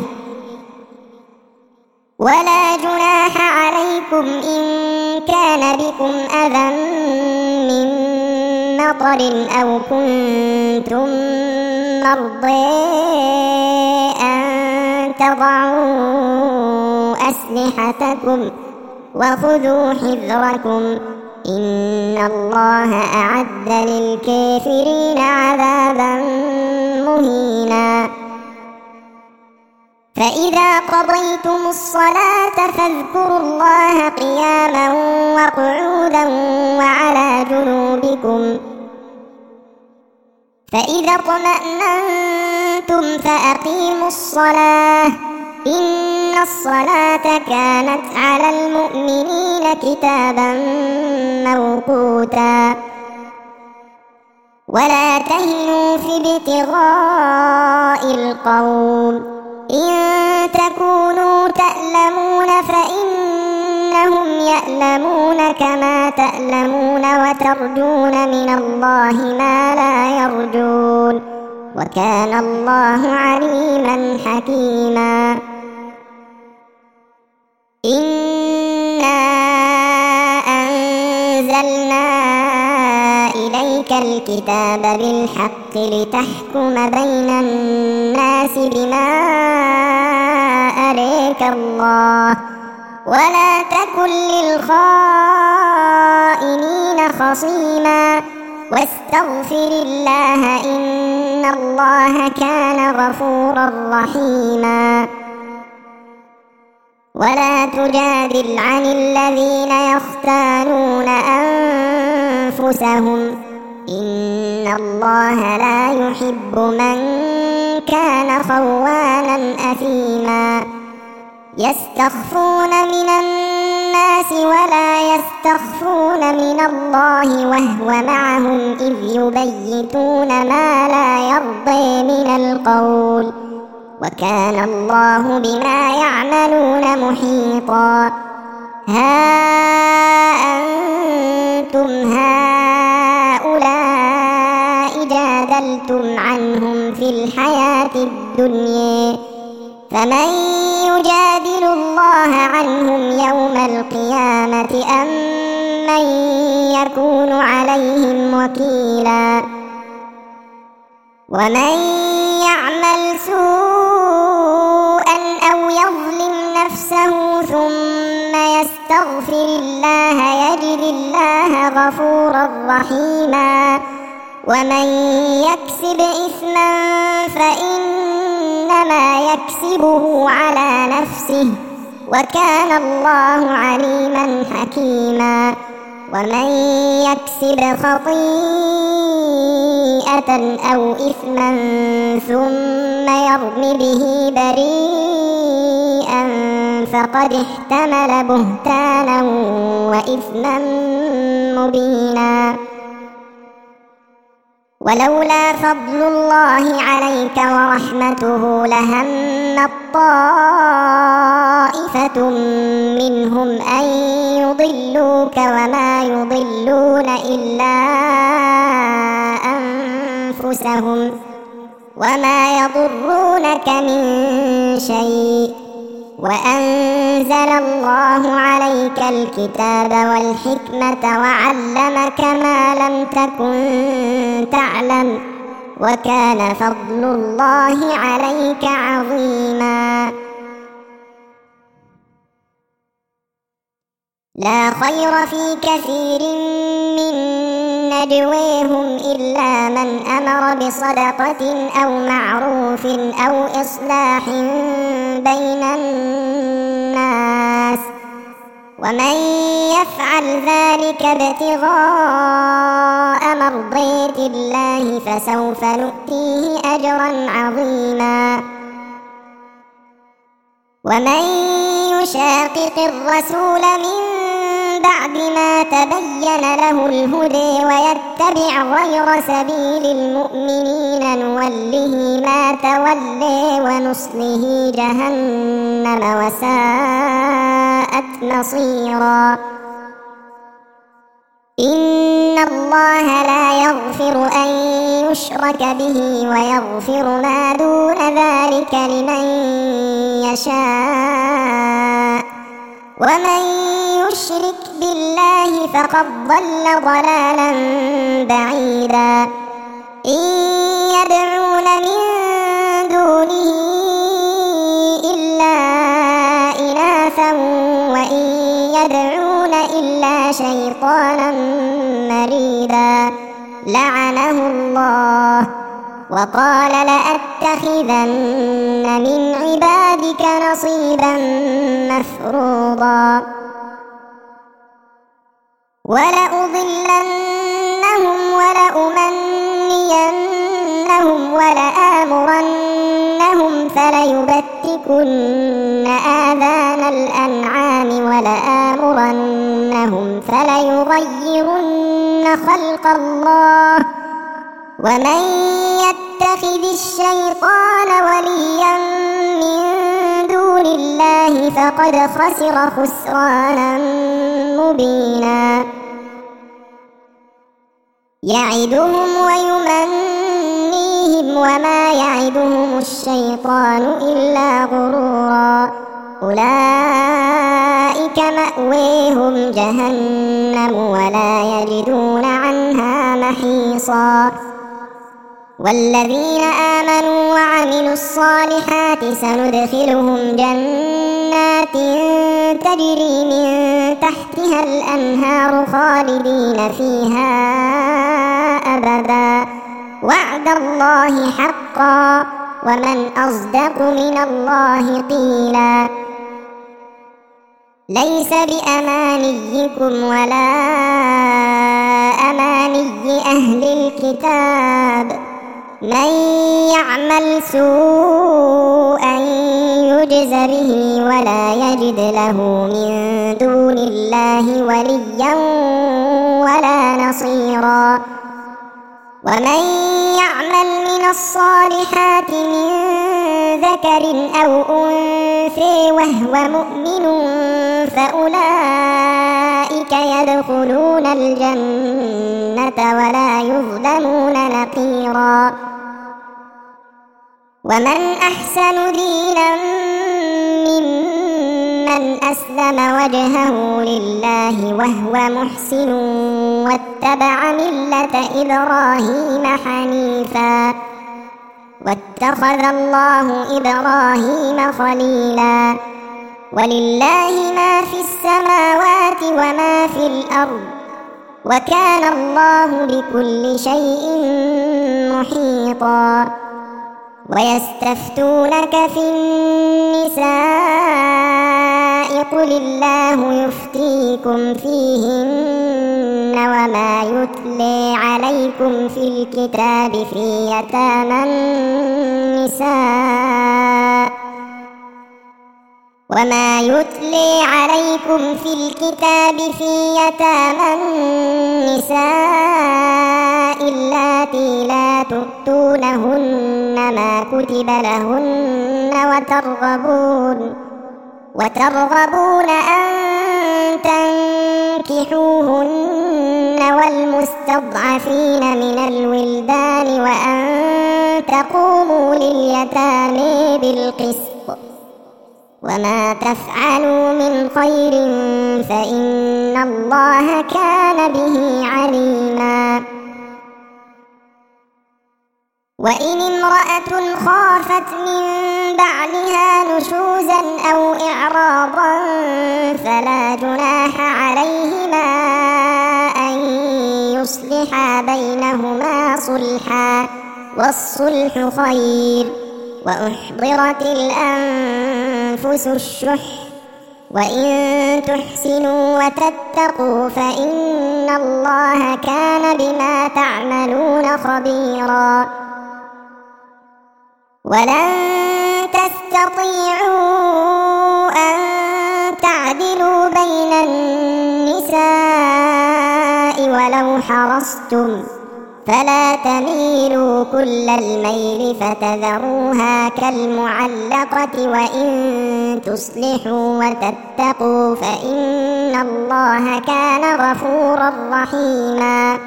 A: ولا جناح عليكم إن كان بكم أذى من مطر أو كنتم مرضى أن تضعوا أسلحتكم وخذوا حذركم إن الله أعد للكافرين عذابا مهينا. فإذا قضيتم الصلاة فاذكروا الله قياما وقعودا وعلى جنوبكم، فإذا اطمأننتم فأقيموا الصلاة إن الصلاة كانت على المؤمنين كتابا موقوتا. ولا تهنوا في ابتغاء القوم إن تكونوا تألمون فإنهم يألمون كما تألمون وترجون من الله ما لا يرجون، وكان الله عليما حكيما. إنا أنزلنا إليك الكتاب بالحق لتحكم بين الناس بما أريك الله ولا تكن للخائنين خصيما واستغفر الله إن الله كان غفورا رحيما. ولا تجادل عن الذين يختانون أنفسهم إن الله لا يحب من كان خوانا أثيما. يستخفون من الناس ولا يستخفون من الله وهو معهم إذ يبيتون ما لا يرضي من القول وكان الله بما يعملون محيطا. ها أنتم هؤلاء جادلتم عنهم في الحياة الدنيا فمن يجادل الله عنهم يوم القيامة أم من يكون عليهم وكيلا. ومن يعمل سوءا أو يظلم نفسه ثم يستغفر الله يجد الله غفورا رحيما. ومن يكسب إثما فإنما يكسبه على نفسه وكان الله عليما حكيما. ومن يكسب خطيئة أو إثما ثم يرم به بريئا فقد احتمل بهتانا وإثما مبينا. ولولا فضل الله عليك ورحمته لهم طائفة منهم أن يضلوك وما يضلون إلا أنفسهم وما يضرونك من شيء وأنزل الله عليك الكتاب والحكمة وعلمك ما لم تكن تعلم وكان فضل الله عليك عظيما. لا خير في كثير من نجويهم إلا من أمر بصدقة أو معروف أو إصلاح بين الناس ومن يفعل ذلك ابتغاء مرضات الله فسوف نؤتيه أجرا عظيما. ومن يشاقق الرسول من بعد ما تبين له الهدى ويتبع غير سبيل المؤمنين نوله ما تولى ونصله جهنم وساءت مصيرا. إن الله لا يغفر أن يشرك به ويغفر ما دون ذلك لمن يشاء ومن يشرك بالله فقد ضل ضلالا بعيدا. إن يدعون من دونه إلا إناثا وإن يدعون إلا شيطانا مريدا لعنه الله وقال لأتخذن من عبادك نصيبا مفروضا. ولأضلنهم ولأمنينهم ولآمرنهم فليبتكن آذان الأنعام ولآمرنهم فليغيرن خلق الله ومن يتخذ الشيطان وليا من دون الله فقد خسر خسرانا مبينا. يعدهم ويمنيهم وما يعدهم الشيطان إلا غرورا. أولئك مأويهم جهنم ولا يجدون عنها محيصا. والذين آمنوا وعملوا الصالحات سندخلهم جنات تجري من تحتها الأنهار خالدين فيها أبدا وعد الله حقا ومن أصدق من الله قيلا. ليس بأمانيكم ولا أماني أهل الكتاب من يعمل سوءا يجز به ولا يجد له من دون الله وليا ولا نصيرا. ومن يعمل من الصالحات من ذكر أو أنثى وهو مؤمن فأولئك يدخلون الجنة ولا يظلمون نقيرا. ومن أحسن دينا ممن أسلم وجهه لله وهو محسن واتبع ملة إبراهيم حنيفا واتخذ الله إبراهيم خليلا. ولله ما في السماوات وما في الأرض وكان الله بكل شيء محيطا. ويستفتونك في النساء قل الله يفتيكم فيهن وما يتلي عليكم في الكتاب في يتامى النساء وما يتلي عليكم في الكتاب في يتامى النساء اللاتي لا تؤتونهن ما كتب لهن وترغبون وترغبون أن تنكحوهن والمستضعفين من الولدان وأن تقوموا لليتامى بالقسط وما تفعلوا من خير فإن الله كان به عليما. وإن امرأة خافت من بعلها نشوزا أو إعراضا فلا جناح عليهما أن يصلحا بينهما صلحا والصلح خير وأحضرت الأنفس الشح وإن تحسنوا وتتقوا فإن الله كان بما تعملون خبيرا. ولن تستطيعوا أن تعدلوا بين النساء ولو حرصتم فلا تميلوا كل الميل فتذروها كالمعلقة وإن تصلحوا وتتقوا فإن الله كان غفورا رحيما.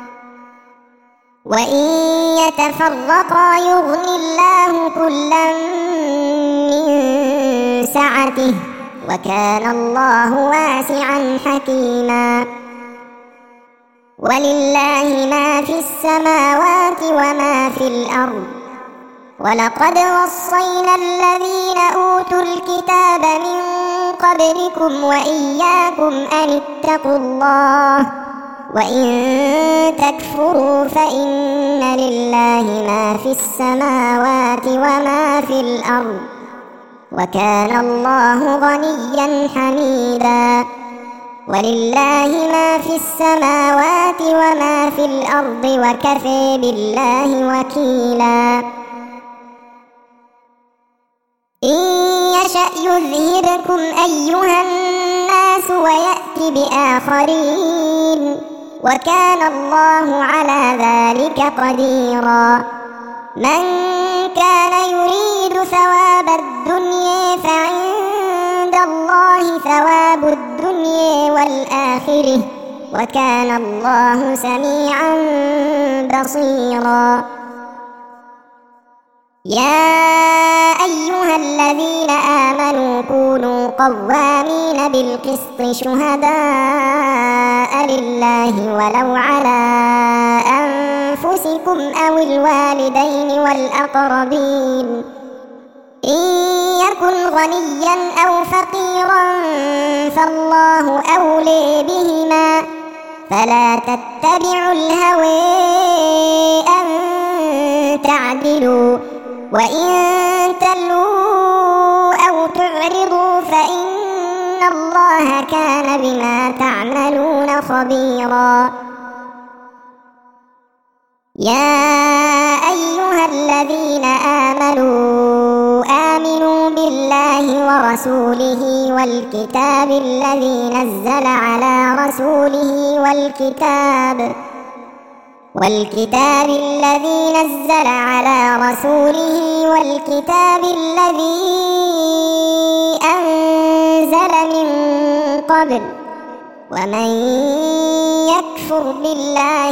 A: وإن يتفرقا يغن الله كلا من سعته وكان الله واسعا حكيما. ولله ما في السماوات وما في الأرض ولقد وصينا الذين أوتوا الكتاب من قبلكم وإياكم أن اتقوا الله وإن تكفروا فإن لله ما في السماوات وما في الأرض وكان الله غنيا حميدا. ولله ما في السماوات وما في الأرض وكفى بالله وكيلا. إن يشأ يذهبكم أيها الناس ويأت بآخرين وكان الله على ذلك قديرا. من كان يريد ثواب الدنيا فعند الله ثواب الدنيا والآخرة وكان الله سميعا بصيرا. يا أيها الذين آمنوا كونوا قوامين بالقسط شهداء لله ولو على أنفسكم أو الوالدين والأقربين إن يكن غنيا أو فقيرا فالله أولي بهما فلا تتبعوا الهوى أن تعدلوا وإن تلووا أو تعرضوا فإن الله كان بما تعملون خبيرا. يا أيها الذين آمنوا آمنوا بالله ورسوله والكتاب الذي نزل على رسوله والكتاب والكتاب الذي نزل على رسوله والكتاب الذي أنزل من قبل ومن يكفر بالله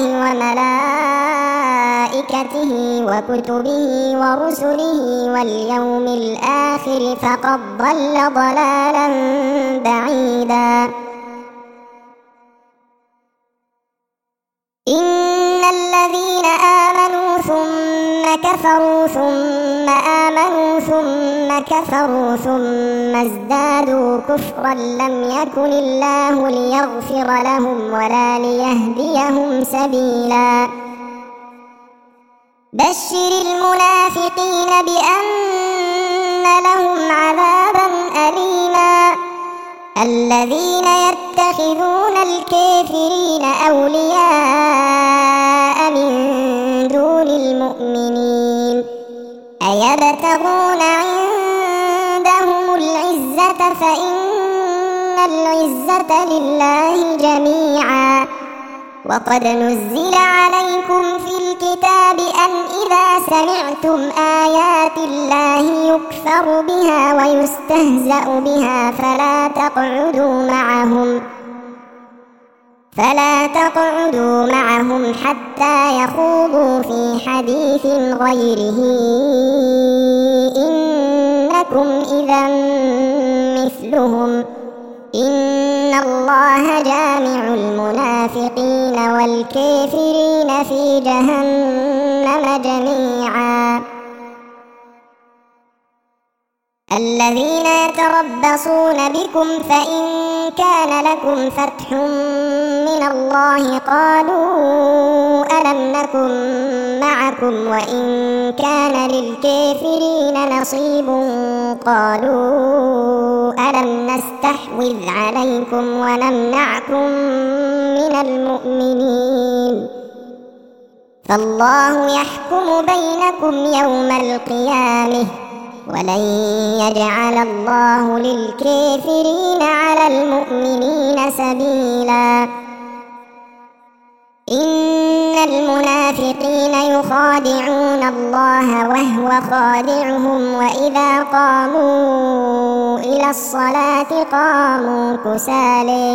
A: وملائكته وكتبه ورسله واليوم الآخر فقد ضل ضلالا بعيدا. إن الذين آمنوا ثم كفروا ثم آمنوا ثم كفروا ثم ازدادوا كفرا لم يكن الله ليغفر لهم ولا ليهديهم سبيلا. بشر المنافقين بأن لهم عذابا أليما الذين يتخذون الكافرين أولياء من دون المؤمنين أيبتغون عندهم العزة فإن العزة لله جميعا وقد نزل عليكم في الكتاب أن إذا سمعتم آيات الله يكفر بها ويستهزأ بها فلا تقعدوا معهم فلا تقعدوا معهم حتى يخوضوا في حديث غيره إنكم إذا مثلهم إن الله جامع المنافقين والكافرين في جهنم جميعا الذين يتربصون بكم فإن كان لكم فتح من الله قالوا ألم نكن معكم وإن كان للكافرين نصيب قالوا ألم نستحوذ عليكم ونمنعكم من المؤمنين فالله يحكم بينكم يوم القيامة ولن يجعل الله للكافرين على المؤمنين سبيلا إن المنافقين يخادعون الله وهو خادعهم وإذا قاموا إلى الصلاة قاموا كسالى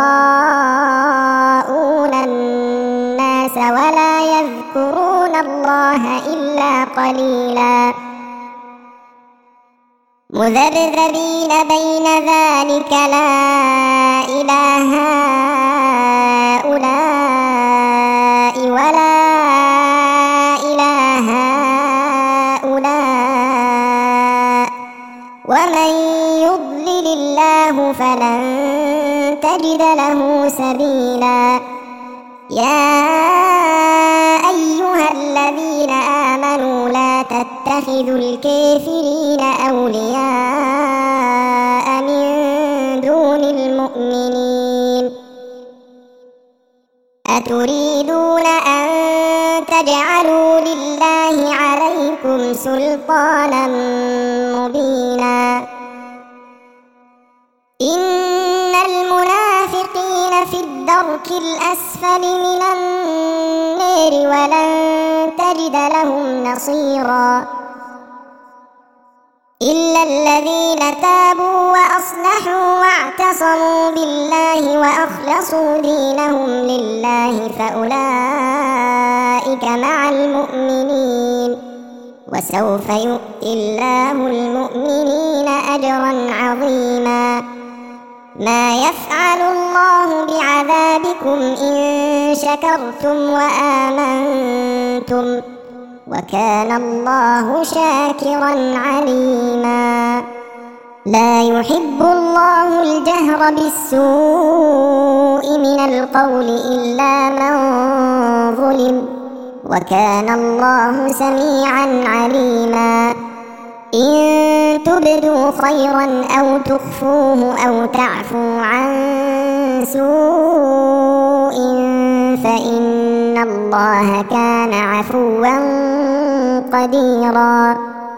A: يراءون الناس ولا يذكرون الله إلا قليلا مذبذبين بين ذلك لا إله هؤلاء ولا إله هؤلاء ومن يضلل الله فلن تجد له سبيلا يا أيها الذين آمنوا لا تتخذوا الكافرين أولياء من دون المؤمنين أتريدون أن تجعلوا لله عليكم سلطانا مبينا إن المنافقين في الدرك الأسفل من النار ولن تجد لهم نصيرا إلا الذين تابوا وأصلحوا واعتصموا بالله وأخلصوا دينهم لله فأولئك مع المؤمنين وسوف يؤتي الله المؤمنين أجرا عظيما ما يفعل الله بعذابكم إن شكرتم وآمنتم وكان الله شاكرا عليما لا يحب الله الجهر بالسوء من القول إلا من ظلم وكان الله سميعا عليما إن تبدوا خيرا أو تخفوه أو تعفوا عن سوء فإن الله كان عفوا قديرا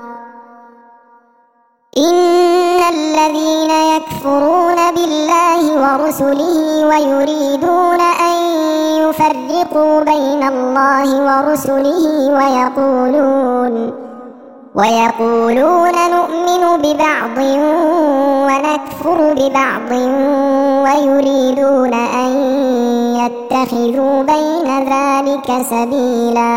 A: إن الذين يكفرون بالله ورسله ويريدون أن يفرقوا بين الله ورسله ويقولون ويقولون نؤمن ببعض ونكفر ببعض ويريدون أن يتخذوا بين ذلك سبيلا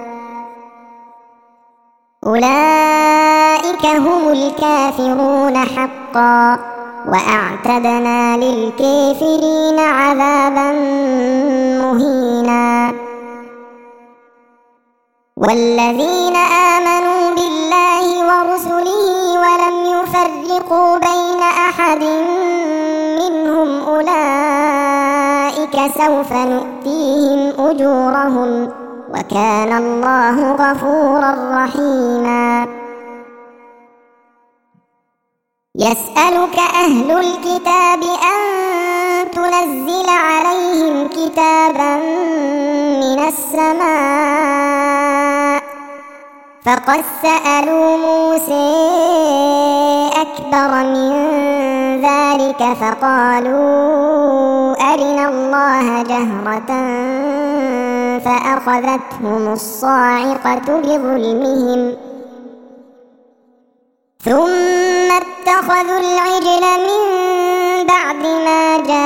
A: أولئك هم الكافرون حقا وأعتدنا للكافرين عذابا مهينا والذين آمنوا بالله ورسله ولم يفرقوا بين أحد منهم أولئك سوف نؤتيهم أجورهم وكان الله غفورا رحيما يسألك أهل الكتاب أن تنزل عليهم كتابا من السماء فقد سألوا موسى أكبر من ذلك فقالوا أرنا الله جهرة فأخذتهم الصاعقة بظلمهم ثم اتخذوا العجل من بعد ما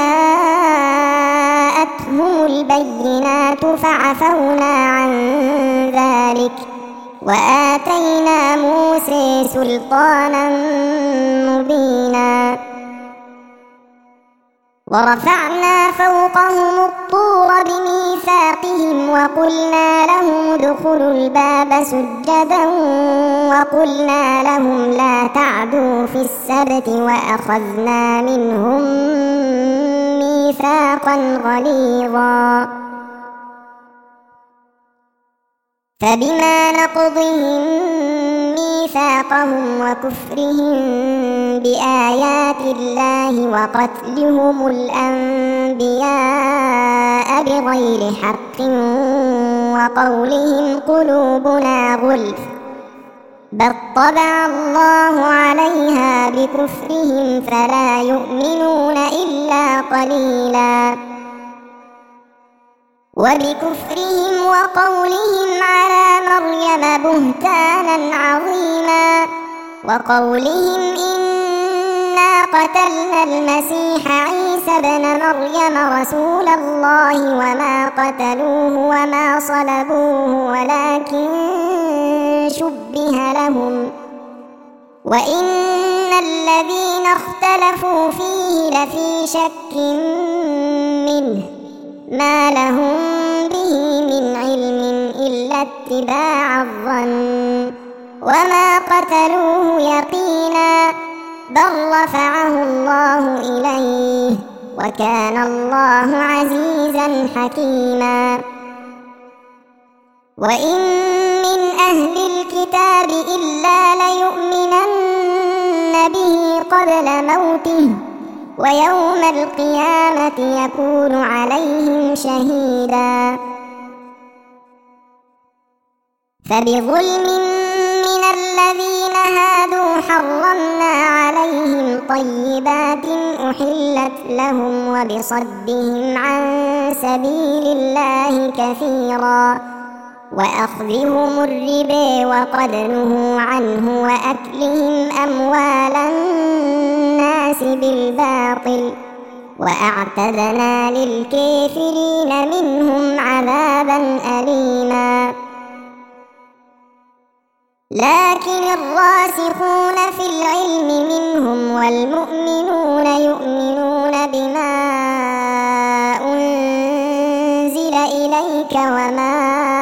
A: جاءتهم البينات فعفونا عن ذلك وآتينا موسى سلطانا مبينا ورفعنا فوقهم الطور بميثاقهم وقلنا لهم ادخلوا الباب سجدا وقلنا لهم لا تعدوا في السبت وأخذنا منهم ميثاقا غليظا فبما نقضهم ميثاقهم وكفرهم بآيات الله وقتلهم الأنبياء بغير حق وقولهم قلوبنا غلف بل طبع الله عليها بكفرهم فلا يؤمنون إلا قليلا وبكفرهم وقولهم على مريم بهتانا عظيما وقولهم إنا قتلنا المسيح عيسى ابن مريم رسول الله وما قتلوه وما صلبوه ولكن شبه لهم وإن الذين اختلفوا فيه لفي شك منه ما لهم به من علم إلا اتباع الظن وما قتلوه يقينا بل رفعه الله إليه وكان الله عزيزا حكيما وإن من أهل الكتاب إلا ليؤمنن به قبل موته ويوم القيامة يكون عليهم شهيدا فبظلم من الذين هادوا حرمنا عليهم طيبات أحلت لهم وبصدهم عن سبيل الله كثيرا وأخذهم الربا وقد نهوا عنه وأكلهم أموال الناس بالباطل وأعتدنا للكافرين منهم عذابا أليما لكن الراسخون في العلم منهم والمؤمنون يؤمنون بما أنزل إليك وما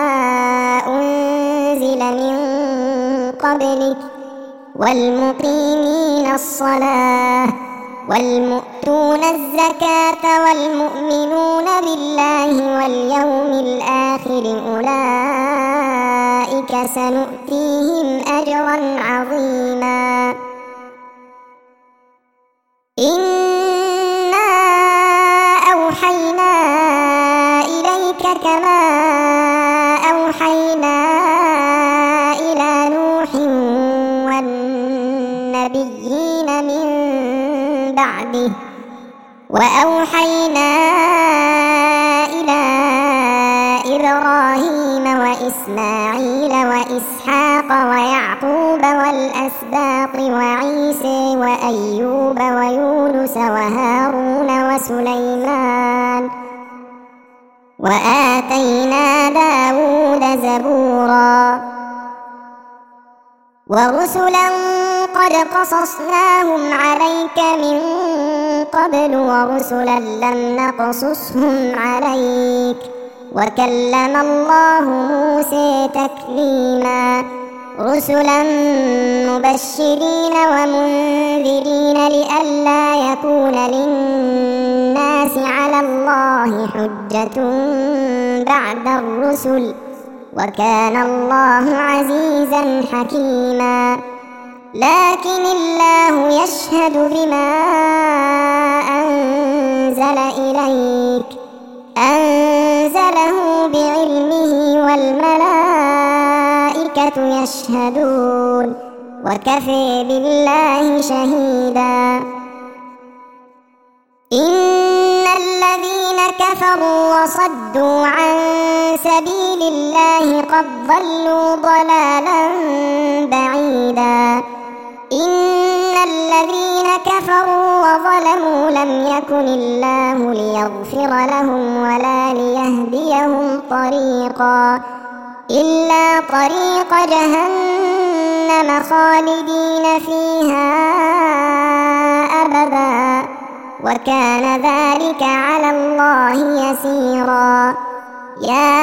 A: أنزل من قبلك والمقيمين الصلاة والمؤتون الزكاة والمؤمنون بالله واليوم الآخر أولئك سنؤتيهم أجرا عظيما إنا أوحينا إليك كما أوحينا إلى نوح والنبيين من بعده وأوحينا إلى إبراهيم وإسماعيل وإسحاق ويعقوب والأسباط وعيسى وأيوب ويونس وهارون وسليمان وآتينا داود زبورا ورسلا قد قصصناهم عليك من قبل ورسلا لم نقصصهم عليك وكلم الله موسى تكليما رسلا مبشرين ومنذرين لئلا يكون للناس على الله حجة بعد الرسل وكان الله عزيزا حكيما لكن الله يشهد بما أنزل إليك أنزله بعلمه والملائكة يشهدون وكفى بالله شهيدا. إن الذين كفروا وصدوا عن سبيل الله قد ضلوا ضلالا بعيدا. إن الذين كفروا وظلموا لم يكن الله ليغفر لهم ولا ليهديهم طريقا إلا طريق جهنم خالدين فيها أبدا وكان ذلك على الله يسيرا. يا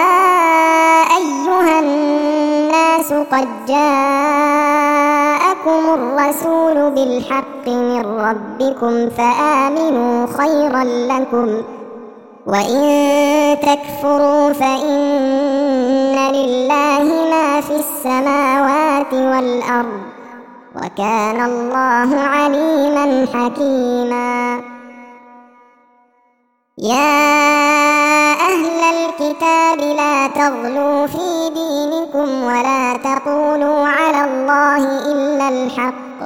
A: أيها الناس قد جاءكم الرسول بالحق من ربكم فآمنوا خيرا لكم وإن تكفروا فإن لله ما في السماوات والأرض وكان الله عليما حكيما. يا أهل الكتاب لا تغلوا في دينكم ولا تقولوا على الله إلا الحق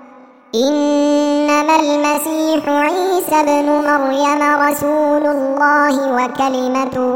A: إنما المسيح عيسى ابن مريم رسول الله وكلمته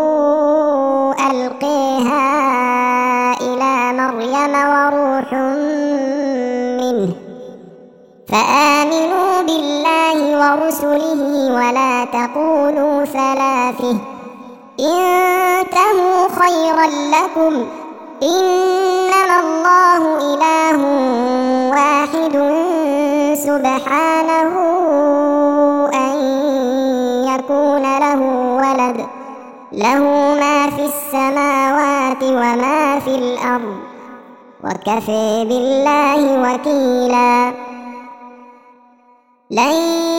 A: ألقيها إلى مريم وروح منه فآمنوا بالله ورسله ولا تقولوا ثلاثة انتهوا خيرا لكم إنما الله إله واحد سبحانه أن يكون له ولد له ما في السماوات وما في الأرض وكفى بالله وكيلا. لن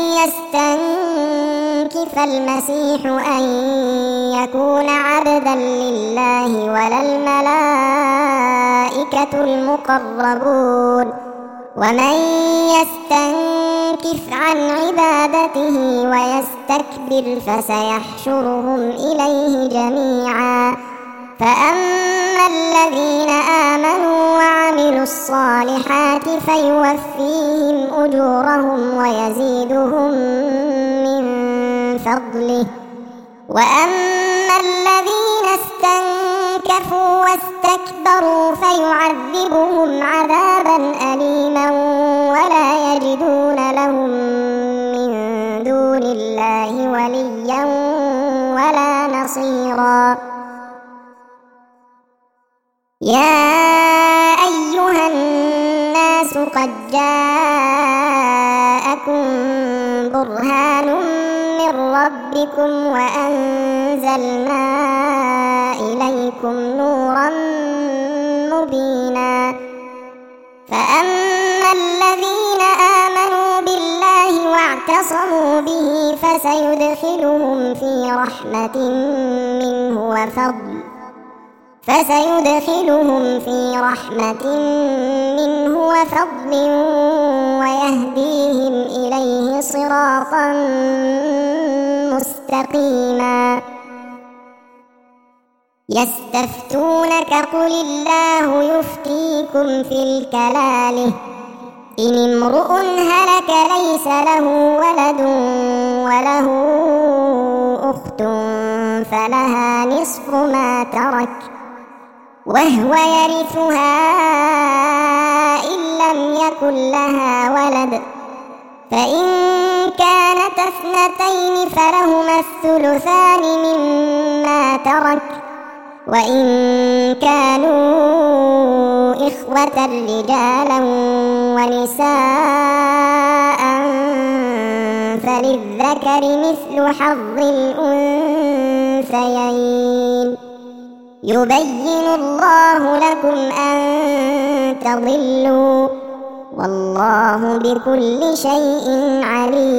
A: يستنكف المسيح أن يكون عبدا لله ولا الملائكة المقربون ومن يستنكف عن عبادته ويستكبر فسيحشرهم إليه جميعا. فأما الذين آمنوا وعملوا الصالحات فيوفيهم أجورهم ويزيدهم من فضله وأما الذين استنكفوا واستكبروا فيعذبهم عذابا أليما ولا يجدون لهم من دون الله وليا ولا نصيرا. يا أيها الناس قد جاءكم برهان من ربكم وأنزلنا إليكم نورا مبينا. فأما الذين آمنوا بالله واعتصموا به فسيدخلهم في رحمة منه وفضل فسيدخلهم في رحمة منه وفضل ويهديهم إليه صراطا مستقيما. يستفتونك قل الله يفتيكم في الكلالة إن امرؤ هلك ليس له ولد وله أخت فلها نصف ما ترك وهو يرثها إن لم يكن لها ولد فإن كانت اثنتين فلهما الثلثان مما ترك وإن كانوا إخوة رجالا ونساء فللذكر مثل حظ الأنثيين يبين الله لكم أن تضلوا والله بكل شيء عليم.